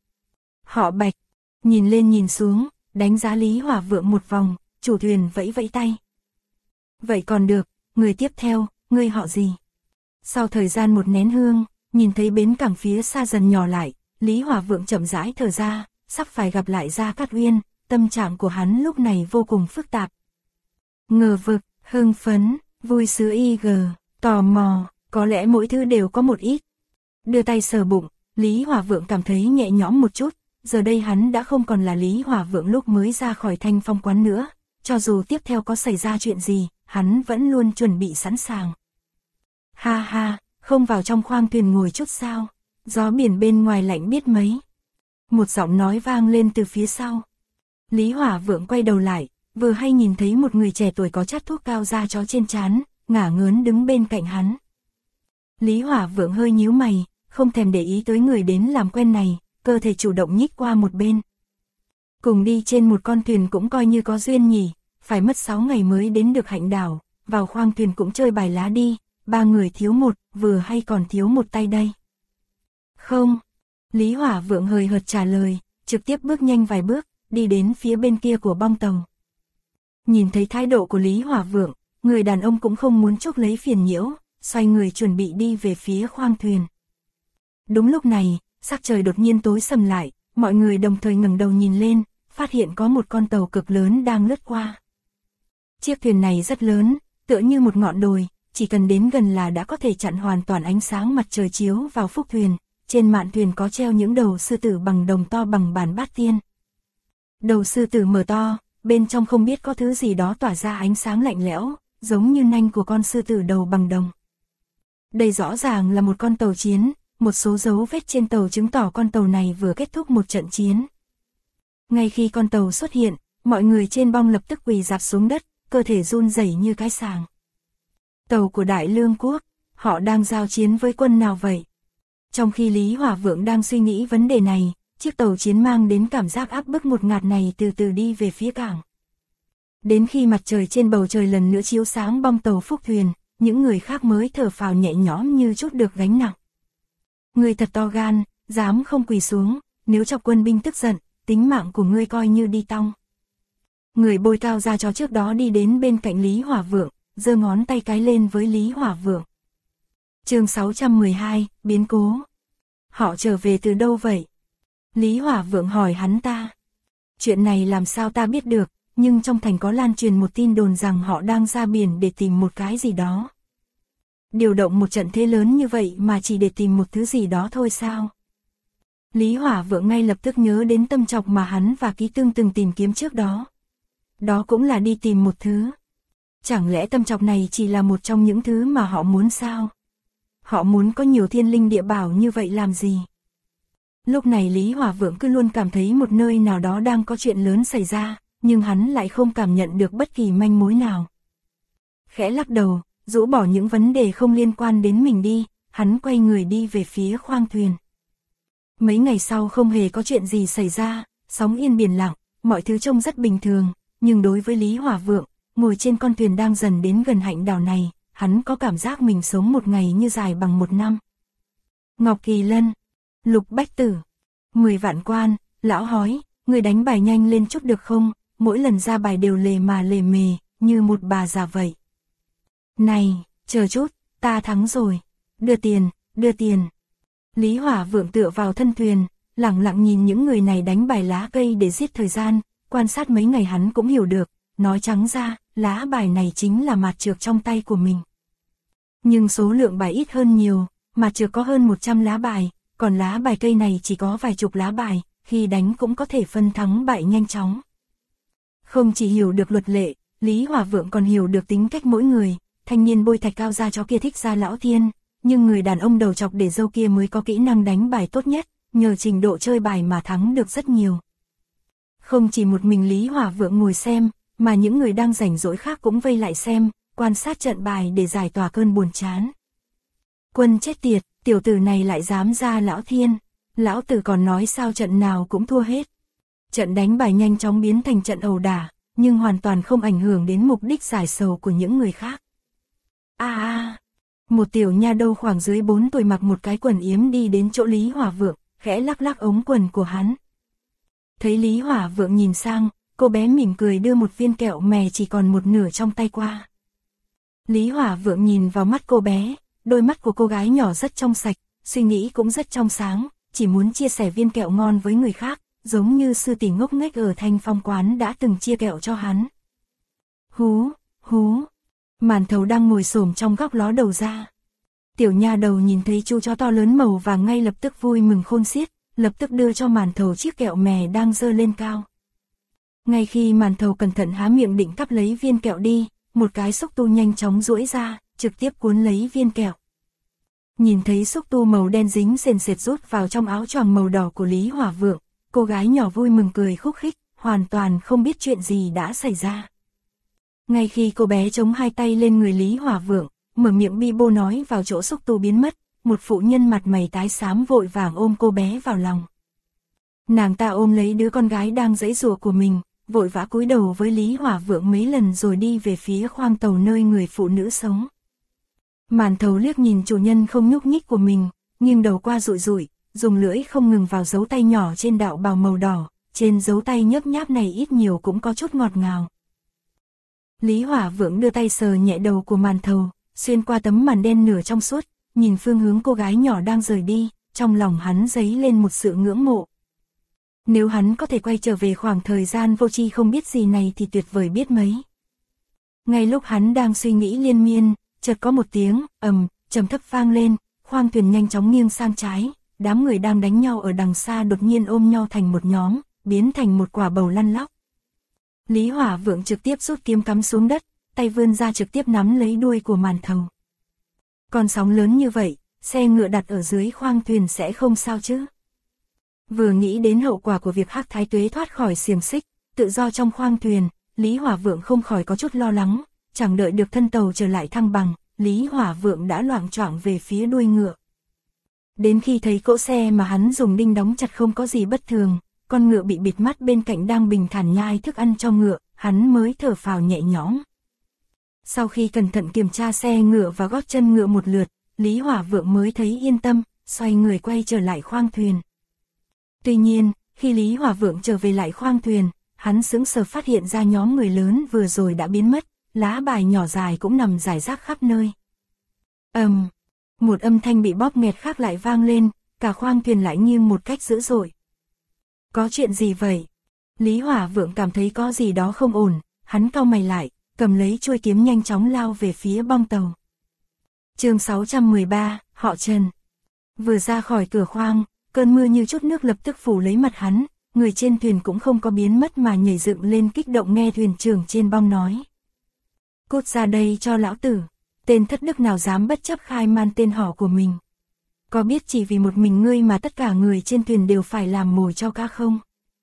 Họ Bạch, nhìn lên nhìn xuống, đánh giá Lý Hỏa Vượng một vòng, chủ thuyền vẫy vẫy tay. Vậy còn được, người tiếp theo, ngươi họ gì? Sau thời gian một nén hương, nhìn thấy bến cảng phía xa dần nhỏ lại, Lý Hỏa Vượng chậm rãi thở ra, sắp phải gặp lại Gia Cát Uyên, tâm trạng của hắn lúc này vô cùng phức tạp. Ngờ vực, hưng phấn, vui sướng tò mò, có lẽ mỗi thứ đều có một ít. Đưa tay sờ bụng, Lý Hỏa Vượng cảm thấy nhẹ nhõm một chút, giờ đây hắn đã không còn là Lý Hỏa Vượng lúc mới ra khỏi Thanh Phong quán nữa, cho dù tiếp theo có xảy ra chuyện gì, hắn vẫn luôn chuẩn bị sẵn sàng. Ha ha, không vào trong khoang thuyền ngồi chút sao, gió biển bên ngoài lạnh biết mấy. Một giọng nói vang lên từ phía sau. Lý Hỏa Vượng quay đầu lại, vừa hay nhìn thấy một người trẻ tuổi có chát thuốc cao da chó trên trán, ngả ngớn đứng bên cạnh hắn. Lý Hỏa Vượng hơi nhíu mày, không thèm để ý tới người đến làm quen này, cơ thể chủ động nhích qua một bên. Cùng đi trên một con thuyền cũng coi như có duyên nhỉ, phải mất 6 ngày mới đến được Hạnh Đảo, vào khoang thuyền cũng chơi bài lá đi, 3 người thiếu một, vừa hay còn thiếu một tay đây. Không, Lý Hỏa Vượng hời hợt trả lời, trực tiếp bước nhanh vài bước, đi đến phía bên kia của bong tàu. Nhìn thấy thái độ của Lý Hỏa Vượng, người đàn ông cũng không muốn chuốc lấy phiền nhiễu, xoay người chuẩn bị đi về phía khoang thuyền. Đúng lúc này, sắc trời đột nhiên tối sầm lại, mọi người đồng thời ngẩng đầu nhìn lên, phát hiện có một con tàu cực lớn đang lướt qua. Chiếc thuyền này rất lớn, tựa như một ngọn đồi, chỉ cần đến gần là đã có thể chặn hoàn toàn ánh sáng mặt trời chiếu vào phúc thuyền. Trên mạn thuyền có treo những đầu sư tử bằng đồng to bằng bàn bát tiên. Đầu sư tử mở to, bên trong không biết có thứ gì đó tỏa ra ánh sáng lạnh lẽo, giống như nanh của con sư tử đầu bằng đồng. Đây rõ ràng là một con tàu chiến, một số dấu vết trên tàu chứng tỏ con tàu này vừa kết thúc một trận chiến. Ngay khi con tàu xuất hiện, mọi người trên bong lập tức quỳ rạp xuống đất, cơ thể run rẩy như cái sàng. Tàu của Đại Lương Quốc, họ đang giao chiến với quân nào vậy? Trong khi Lý Hỏa Vượng đang suy nghĩ vấn đề này, chiếc tàu chiến mang đến cảm giác áp bức ngột ngạt này từ từ đi về phía cảng. Đến khi mặt trời trên bầu trời lần nữa chiếu sáng bong tàu phúc thuyền, những người khác mới thở phào nhẹ nhõm như trút được gánh nặng. Ngươi thật to gan, dám không quỳ xuống, nếu chọc quân binh tức giận, tính mạng của ngươi coi như đi tong. Người bôi cao da chó trước đó đi đến bên cạnh Lý Hỏa Vượng, giơ ngón tay cái lên với Lý Hỏa Vượng. Chương 612, biến cố. Họ trở về từ đâu vậy? Lý Hỏa Vượng hỏi hắn ta. Chuyện này làm sao ta biết được, nhưng trong thành có lan truyền một tin đồn rằng họ đang ra biển để tìm một cái gì đó. Điều động một trận thế lớn như vậy mà chỉ để tìm một thứ gì đó thôi sao? Lý Hỏa Vượng ngay lập tức nhớ đến tâm trọc mà hắn và Ký Tương từng tìm kiếm trước đó. Đó cũng là đi tìm một thứ. Chẳng lẽ tâm trọc này chỉ là một trong những thứ mà họ muốn sao? Họ muốn có nhiều thiên linh địa bảo như vậy làm gì? Lúc này Lý Hỏa Vượng cứ luôn cảm thấy một nơi nào đó đang có chuyện lớn xảy ra, nhưng hắn lại không cảm nhận được bất kỳ manh mối nào. Khẽ lắc đầu, rũ bỏ những vấn đề không liên quan đến mình đi, hắn quay người đi về phía khoang thuyền. Mấy ngày sau không hề có chuyện gì xảy ra, sóng yên biển lặng, mọi thứ trông rất bình thường, nhưng đối với Lý Hỏa Vượng, ngồi trên con thuyền đang dần đến gần Hạnh Đảo này, hắn có cảm giác mình sống một ngày như dài bằng một năm. Ngọc Kỳ Lân, Lục Bách Tử, 10 vạn quan, lão hói, người đánh bài nhanh lên chút được không, mỗi lần ra bài đều lề mà lề mề, như một bà già vậy. Này, chờ chút, ta thắng rồi, đưa tiền, đưa tiền. Lý Hỏa Vượng tựa vào thân thuyền, lặng lặng nhìn những người này đánh bài lá cây để giết thời gian, quan sát mấy ngày hắn cũng hiểu được, nói trắng ra, lá bài này chính là mạt trược trong tay của mình. Nhưng số lượng bài ít hơn nhiều, mạt trược có hơn 100 lá bài, còn lá bài cây này chỉ có vài chục lá bài, khi đánh cũng có thể phân thắng bại nhanh chóng. Không chỉ hiểu được luật lệ, Lý Hỏa Vượng còn hiểu được tính cách mỗi người, thanh niên bôi thạch cao da chó kia thích Gia Lão Thiên, nhưng người đàn ông đầu chọc để dâu kia mới có kỹ năng đánh bài tốt nhất, nhờ trình độ chơi bài mà thắng được rất nhiều. Không chỉ một mình Lý Hỏa Vượng ngồi xem, mà những người đang rảnh rỗi khác cũng vây lại xem, quan sát trận bài để giải tỏa cơn buồn chán. Quân chết tiệt, tiểu tử này lại dám ra Lão Thiên, lão tử còn nói sao trận nào cũng thua hết. Trận đánh bài nhanh chóng biến thành trận ẩu đả, nhưng hoàn toàn không ảnh hưởng đến mục đích giải sầu của những người khác. Một tiểu nha đầu khoảng dưới 4 tuổi mặc một cái quần yếm đi đến chỗ Lý Hỏa Vượng, khẽ lắc lắc ống quần của hắn. Thấy Lý Hỏa Vượng nhìn sang, cô bé mỉm cười đưa một viên kẹo mè chỉ còn một nửa trong tay qua. Lý Hỏa Vượng nhìn vào mắt cô bé, đôi mắt của cô gái nhỏ rất trong sạch, suy nghĩ cũng rất trong sáng, chỉ muốn chia sẻ viên kẹo ngon với người khác, giống như sư tỷ ngốc nghếch ở Thanh Phong quán đã từng chia kẹo cho hắn. Hú, hú, Màn Thầu đang ngồi xổm trong góc ló đầu ra. Tiểu nha đầu nhìn thấy chú chó to lớn màu vàng ngay lập tức vui mừng khôn xiết, lập tức đưa cho Màn Thầu chiếc kẹo mè đang giơ lên cao. Ngay khi Màn Thầu cẩn thận há miệng định cắp lấy viên kẹo đi, một cái xúc tu nhanh chóng duỗi ra, trực tiếp cuốn lấy viên kẹo. Nhìn thấy xúc tu màu đen dính sền sệt rút vào trong áo choàng màu đỏ của Lý Hỏa Vượng, cô gái nhỏ vui mừng cười khúc khích, hoàn toàn không biết chuyện gì đã xảy ra. Ngay khi cô bé chống hai tay lên người Lý Hỏa Vượng, mở miệng bi bô nói vào chỗ xúc tu biến mất, một phụ nhân mặt mày tái xám vội vàng ôm cô bé vào lòng. Nàng ta ôm lấy đứa con gái đang giãy giụa của mình, vội vã cúi đầu với Lý Hỏa Vượng mấy lần rồi đi về phía khoang tàu nơi người phụ nữ sống. Màn Thầu liếc nhìn chủ nhân không nhúc nhích của mình, nghiêng đầu qua rụi rụi, dùng lưỡi không ngừng vào dấu tay nhỏ trên đạo bào màu đỏ, trên dấu tay nhấp nháp này ít nhiều cũng có chút ngọt ngào. Lý Hỏa Vượng đưa tay sờ nhẹ đầu của Màn Thầu, xuyên qua tấm màn đen nửa trong suốt, nhìn phương hướng cô gái nhỏ đang rời đi, trong lòng hắn dấy lên một sự ngưỡng mộ. Nếu hắn có thể quay trở về khoảng thời gian vô tri không biết gì này thì tuyệt vời biết mấy. Ngay lúc hắn đang suy nghĩ liên miên, chợt có một tiếng trầm thấp vang lên, khoang thuyền nhanh chóng nghiêng sang trái, đám người đang đánh nhau ở đằng xa đột nhiên ôm nhau thành một nhóm, biến thành một quả bầu lăn lóc. Lý Hỏa Vượng trực tiếp rút kiếm cắm xuống đất, tay vươn ra trực tiếp nắm lấy đuôi của Màn Thầu. Con sóng lớn như vậy, xe ngựa đặt ở dưới khoang thuyền sẽ không sao chứ? Vừa nghĩ đến hậu quả của việc Hắc Thái Tuế thoát khỏi xiềng xích, tự do trong khoang thuyền, Lý Hỏa Vượng không khỏi có chút lo lắng, chẳng đợi được thân tàu trở lại thăng bằng, Lý Hỏa Vượng đã loạng choạng về phía đuôi ngựa. Đến khi thấy cỗ xe mà hắn dùng đinh đóng chặt không có gì bất thường, con ngựa bị bịt mắt bên cạnh đang bình thản nhai thức ăn cho ngựa, hắn mới thở phào nhẹ nhõm. Sau khi cẩn thận kiểm tra xe ngựa và gót chân ngựa một lượt, Lý Hỏa Vượng mới thấy yên tâm, xoay người quay trở lại khoang thuyền. Tuy nhiên, khi Lý Hỏa Vượng trở về lại khoang thuyền, hắn sững sờ phát hiện ra nhóm người lớn vừa rồi đã biến mất, lá bài nhỏ dài cũng nằm rải rác khắp nơi. Một âm thanh bị bóp nghẹt khác lại vang lên, cả khoang thuyền lại nghiêng một cách dữ dội. Có chuyện gì vậy? Lý Hỏa Vượng cảm thấy có gì đó không ổn, hắn cau mày lại, cầm lấy chuôi kiếm nhanh chóng lao về phía bong tàu. Chương 613, họ Trần. Vừa ra khỏi cửa khoang, cơn mưa như chút nước lập tức phủ lấy mặt hắn, người trên thuyền cũng không có biến mất mà nhảy dựng lên kích động nghe thuyền trưởng trên bong nói. Cút ra đây cho lão tử, tên thất đức nào dám bất chấp khai man tên họ của mình. Có biết chỉ vì một mình ngươi mà tất cả người trên thuyền đều phải làm mồi cho cá không?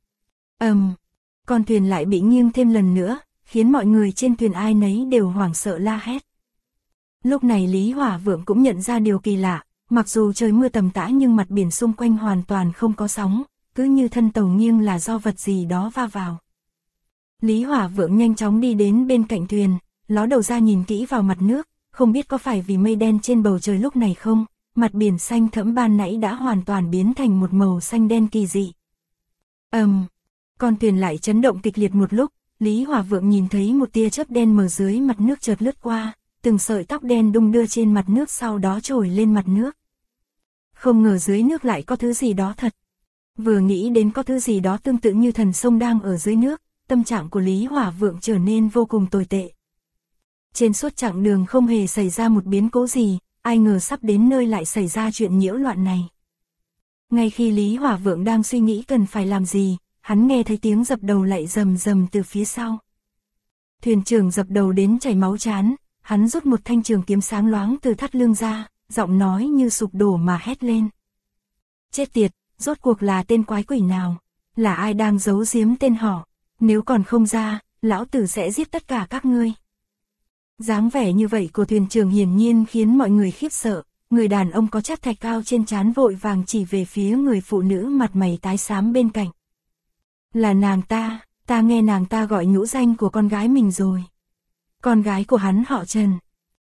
Con thuyền lại bị nghiêng thêm lần nữa, khiến mọi người trên thuyền ai nấy đều hoảng sợ la hét. Lúc này Lý Hỏa Vượng cũng nhận ra điều kỳ lạ, mặc dù trời mưa tầm tã nhưng mặt biển xung quanh hoàn toàn không có sóng, cứ như thân tàu nghiêng là do vật gì đó va vào. Lý Hỏa Vượng nhanh chóng đi đến bên cạnh thuyền, ló đầu ra nhìn kỹ vào mặt nước, không biết có phải vì mây đen trên bầu trời lúc này không, mặt biển xanh thẫm ban nãy đã hoàn toàn biến thành một màu xanh đen kỳ dị. Con thuyền lại chấn động kịch liệt một lúc, Lý Hỏa Vượng nhìn thấy một tia chớp đen mờ dưới mặt nước chợt lướt qua, từng sợi tóc đen đung đưa trên mặt nước sau đó trồi lên mặt nước. Không ngờ dưới nước lại có thứ gì đó thật. Vừa nghĩ đến có thứ gì đó tương tự như thần sông đang ở dưới nước, tâm trạng của Lý Hỏa Vượng trở nên vô cùng tồi tệ. Trên suốt chặng đường không hề xảy ra một biến cố gì, ai ngờ sắp đến nơi lại xảy ra chuyện nhiễu loạn này. Ngay khi Lý Hỏa Vượng đang suy nghĩ cần phải làm gì, hắn nghe thấy tiếng dập đầu lại rầm rầm từ phía sau. Thuyền trưởng dập đầu đến chảy máu chán, hắn rút một thanh trường kiếm sáng loáng từ thắt lưng ra, giọng nói như sụp đổ mà hét lên. Chết tiệt, rốt cuộc là tên quái quỷ nào? Là ai đang giấu giếm tên họ? Nếu còn không ra, lão tử sẽ giết tất cả các ngươi. Dáng vẻ như vậy của thuyền trưởng hiển nhiên khiến mọi người khiếp sợ, người đàn ông có chát thạch cao trên trán vội vàng chỉ về phía người phụ nữ mặt mày tái xám bên cạnh. Là nàng ta nghe nàng ta gọi nhũ danh của con gái mình rồi. Con gái của hắn họ Trần.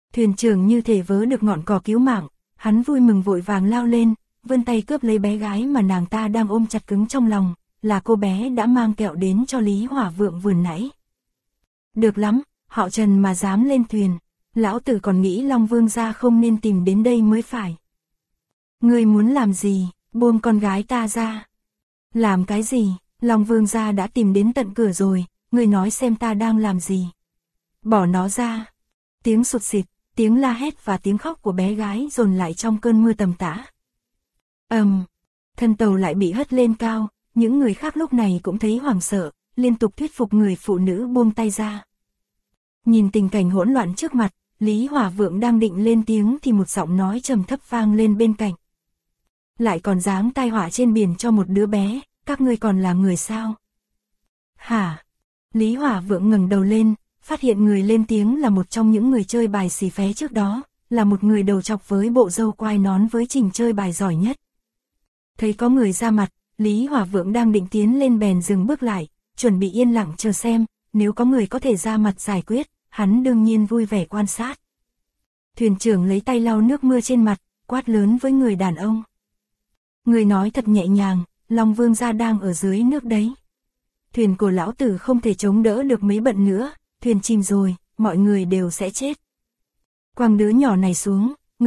Thuyền trưởng như thể vớ được ngọn cỏ cứu mạng, hắn vui mừng vội vàng lao lên, vươn tay cướp lấy bé gái mà nàng ta đang ôm chặt cứng trong lòng, là cô bé đã mang kẹo đến cho Lý Hỏa Vượng vừa nãy. Được lắm, họ Trần mà dám lên thuyền, lão tử còn nghĩ Long Vương gia không nên tìm đến đây mới phải. Ngươi muốn làm gì, buông con gái ta ra. Làm cái gì, Long Vương gia đã tìm đến tận cửa rồi, ngươi nói xem ta đang làm gì. Bỏ nó ra. Tiếng sụt sịt, tiếng la hét và tiếng khóc của bé gái dồn lại trong cơn mưa tầm tã. Thân tàu lại bị hất lên cao, những người khác lúc này cũng thấy hoảng sợ, liên tục thuyết phục người phụ nữ buông tay ra. Nhìn tình cảnh hỗn loạn trước mặt, Lý Hỏa Vượng đang định lên tiếng thì một giọng nói trầm thấp vang lên bên cạnh. Lại còn dám tai họa trên biển cho một đứa bé, các ngươi còn là người sao? Hả? Lý Hỏa Vượng ngẩng đầu lên, phát hiện người lên tiếng là một trong những người chơi bài xì phé trước đó, là một người đầu trọc với bộ râu quai nón với trình chơi bài giỏi nhất. Thấy có người ra mặt, Lý Hỏa Vượng đang định tiến lên bèn dừng bước lại, chuẩn bị yên lặng chờ xem, nếu có người có thể ra mặt giải quyết, hắn đương nhiên vui vẻ quan sát. Thuyền trưởng lấy tay lau nước mưa trên mặt, quát lớn với người đàn ông. Người nói thật nhẹ nhàng, Long Vương gia đang ở dưới nước đấy. Thuyền của lão tử không thể chống đỡ được mấy bận nữa, thuyền chìm rồi, mọi người đều sẽ chết. Quăng đứa nhỏ này xuống,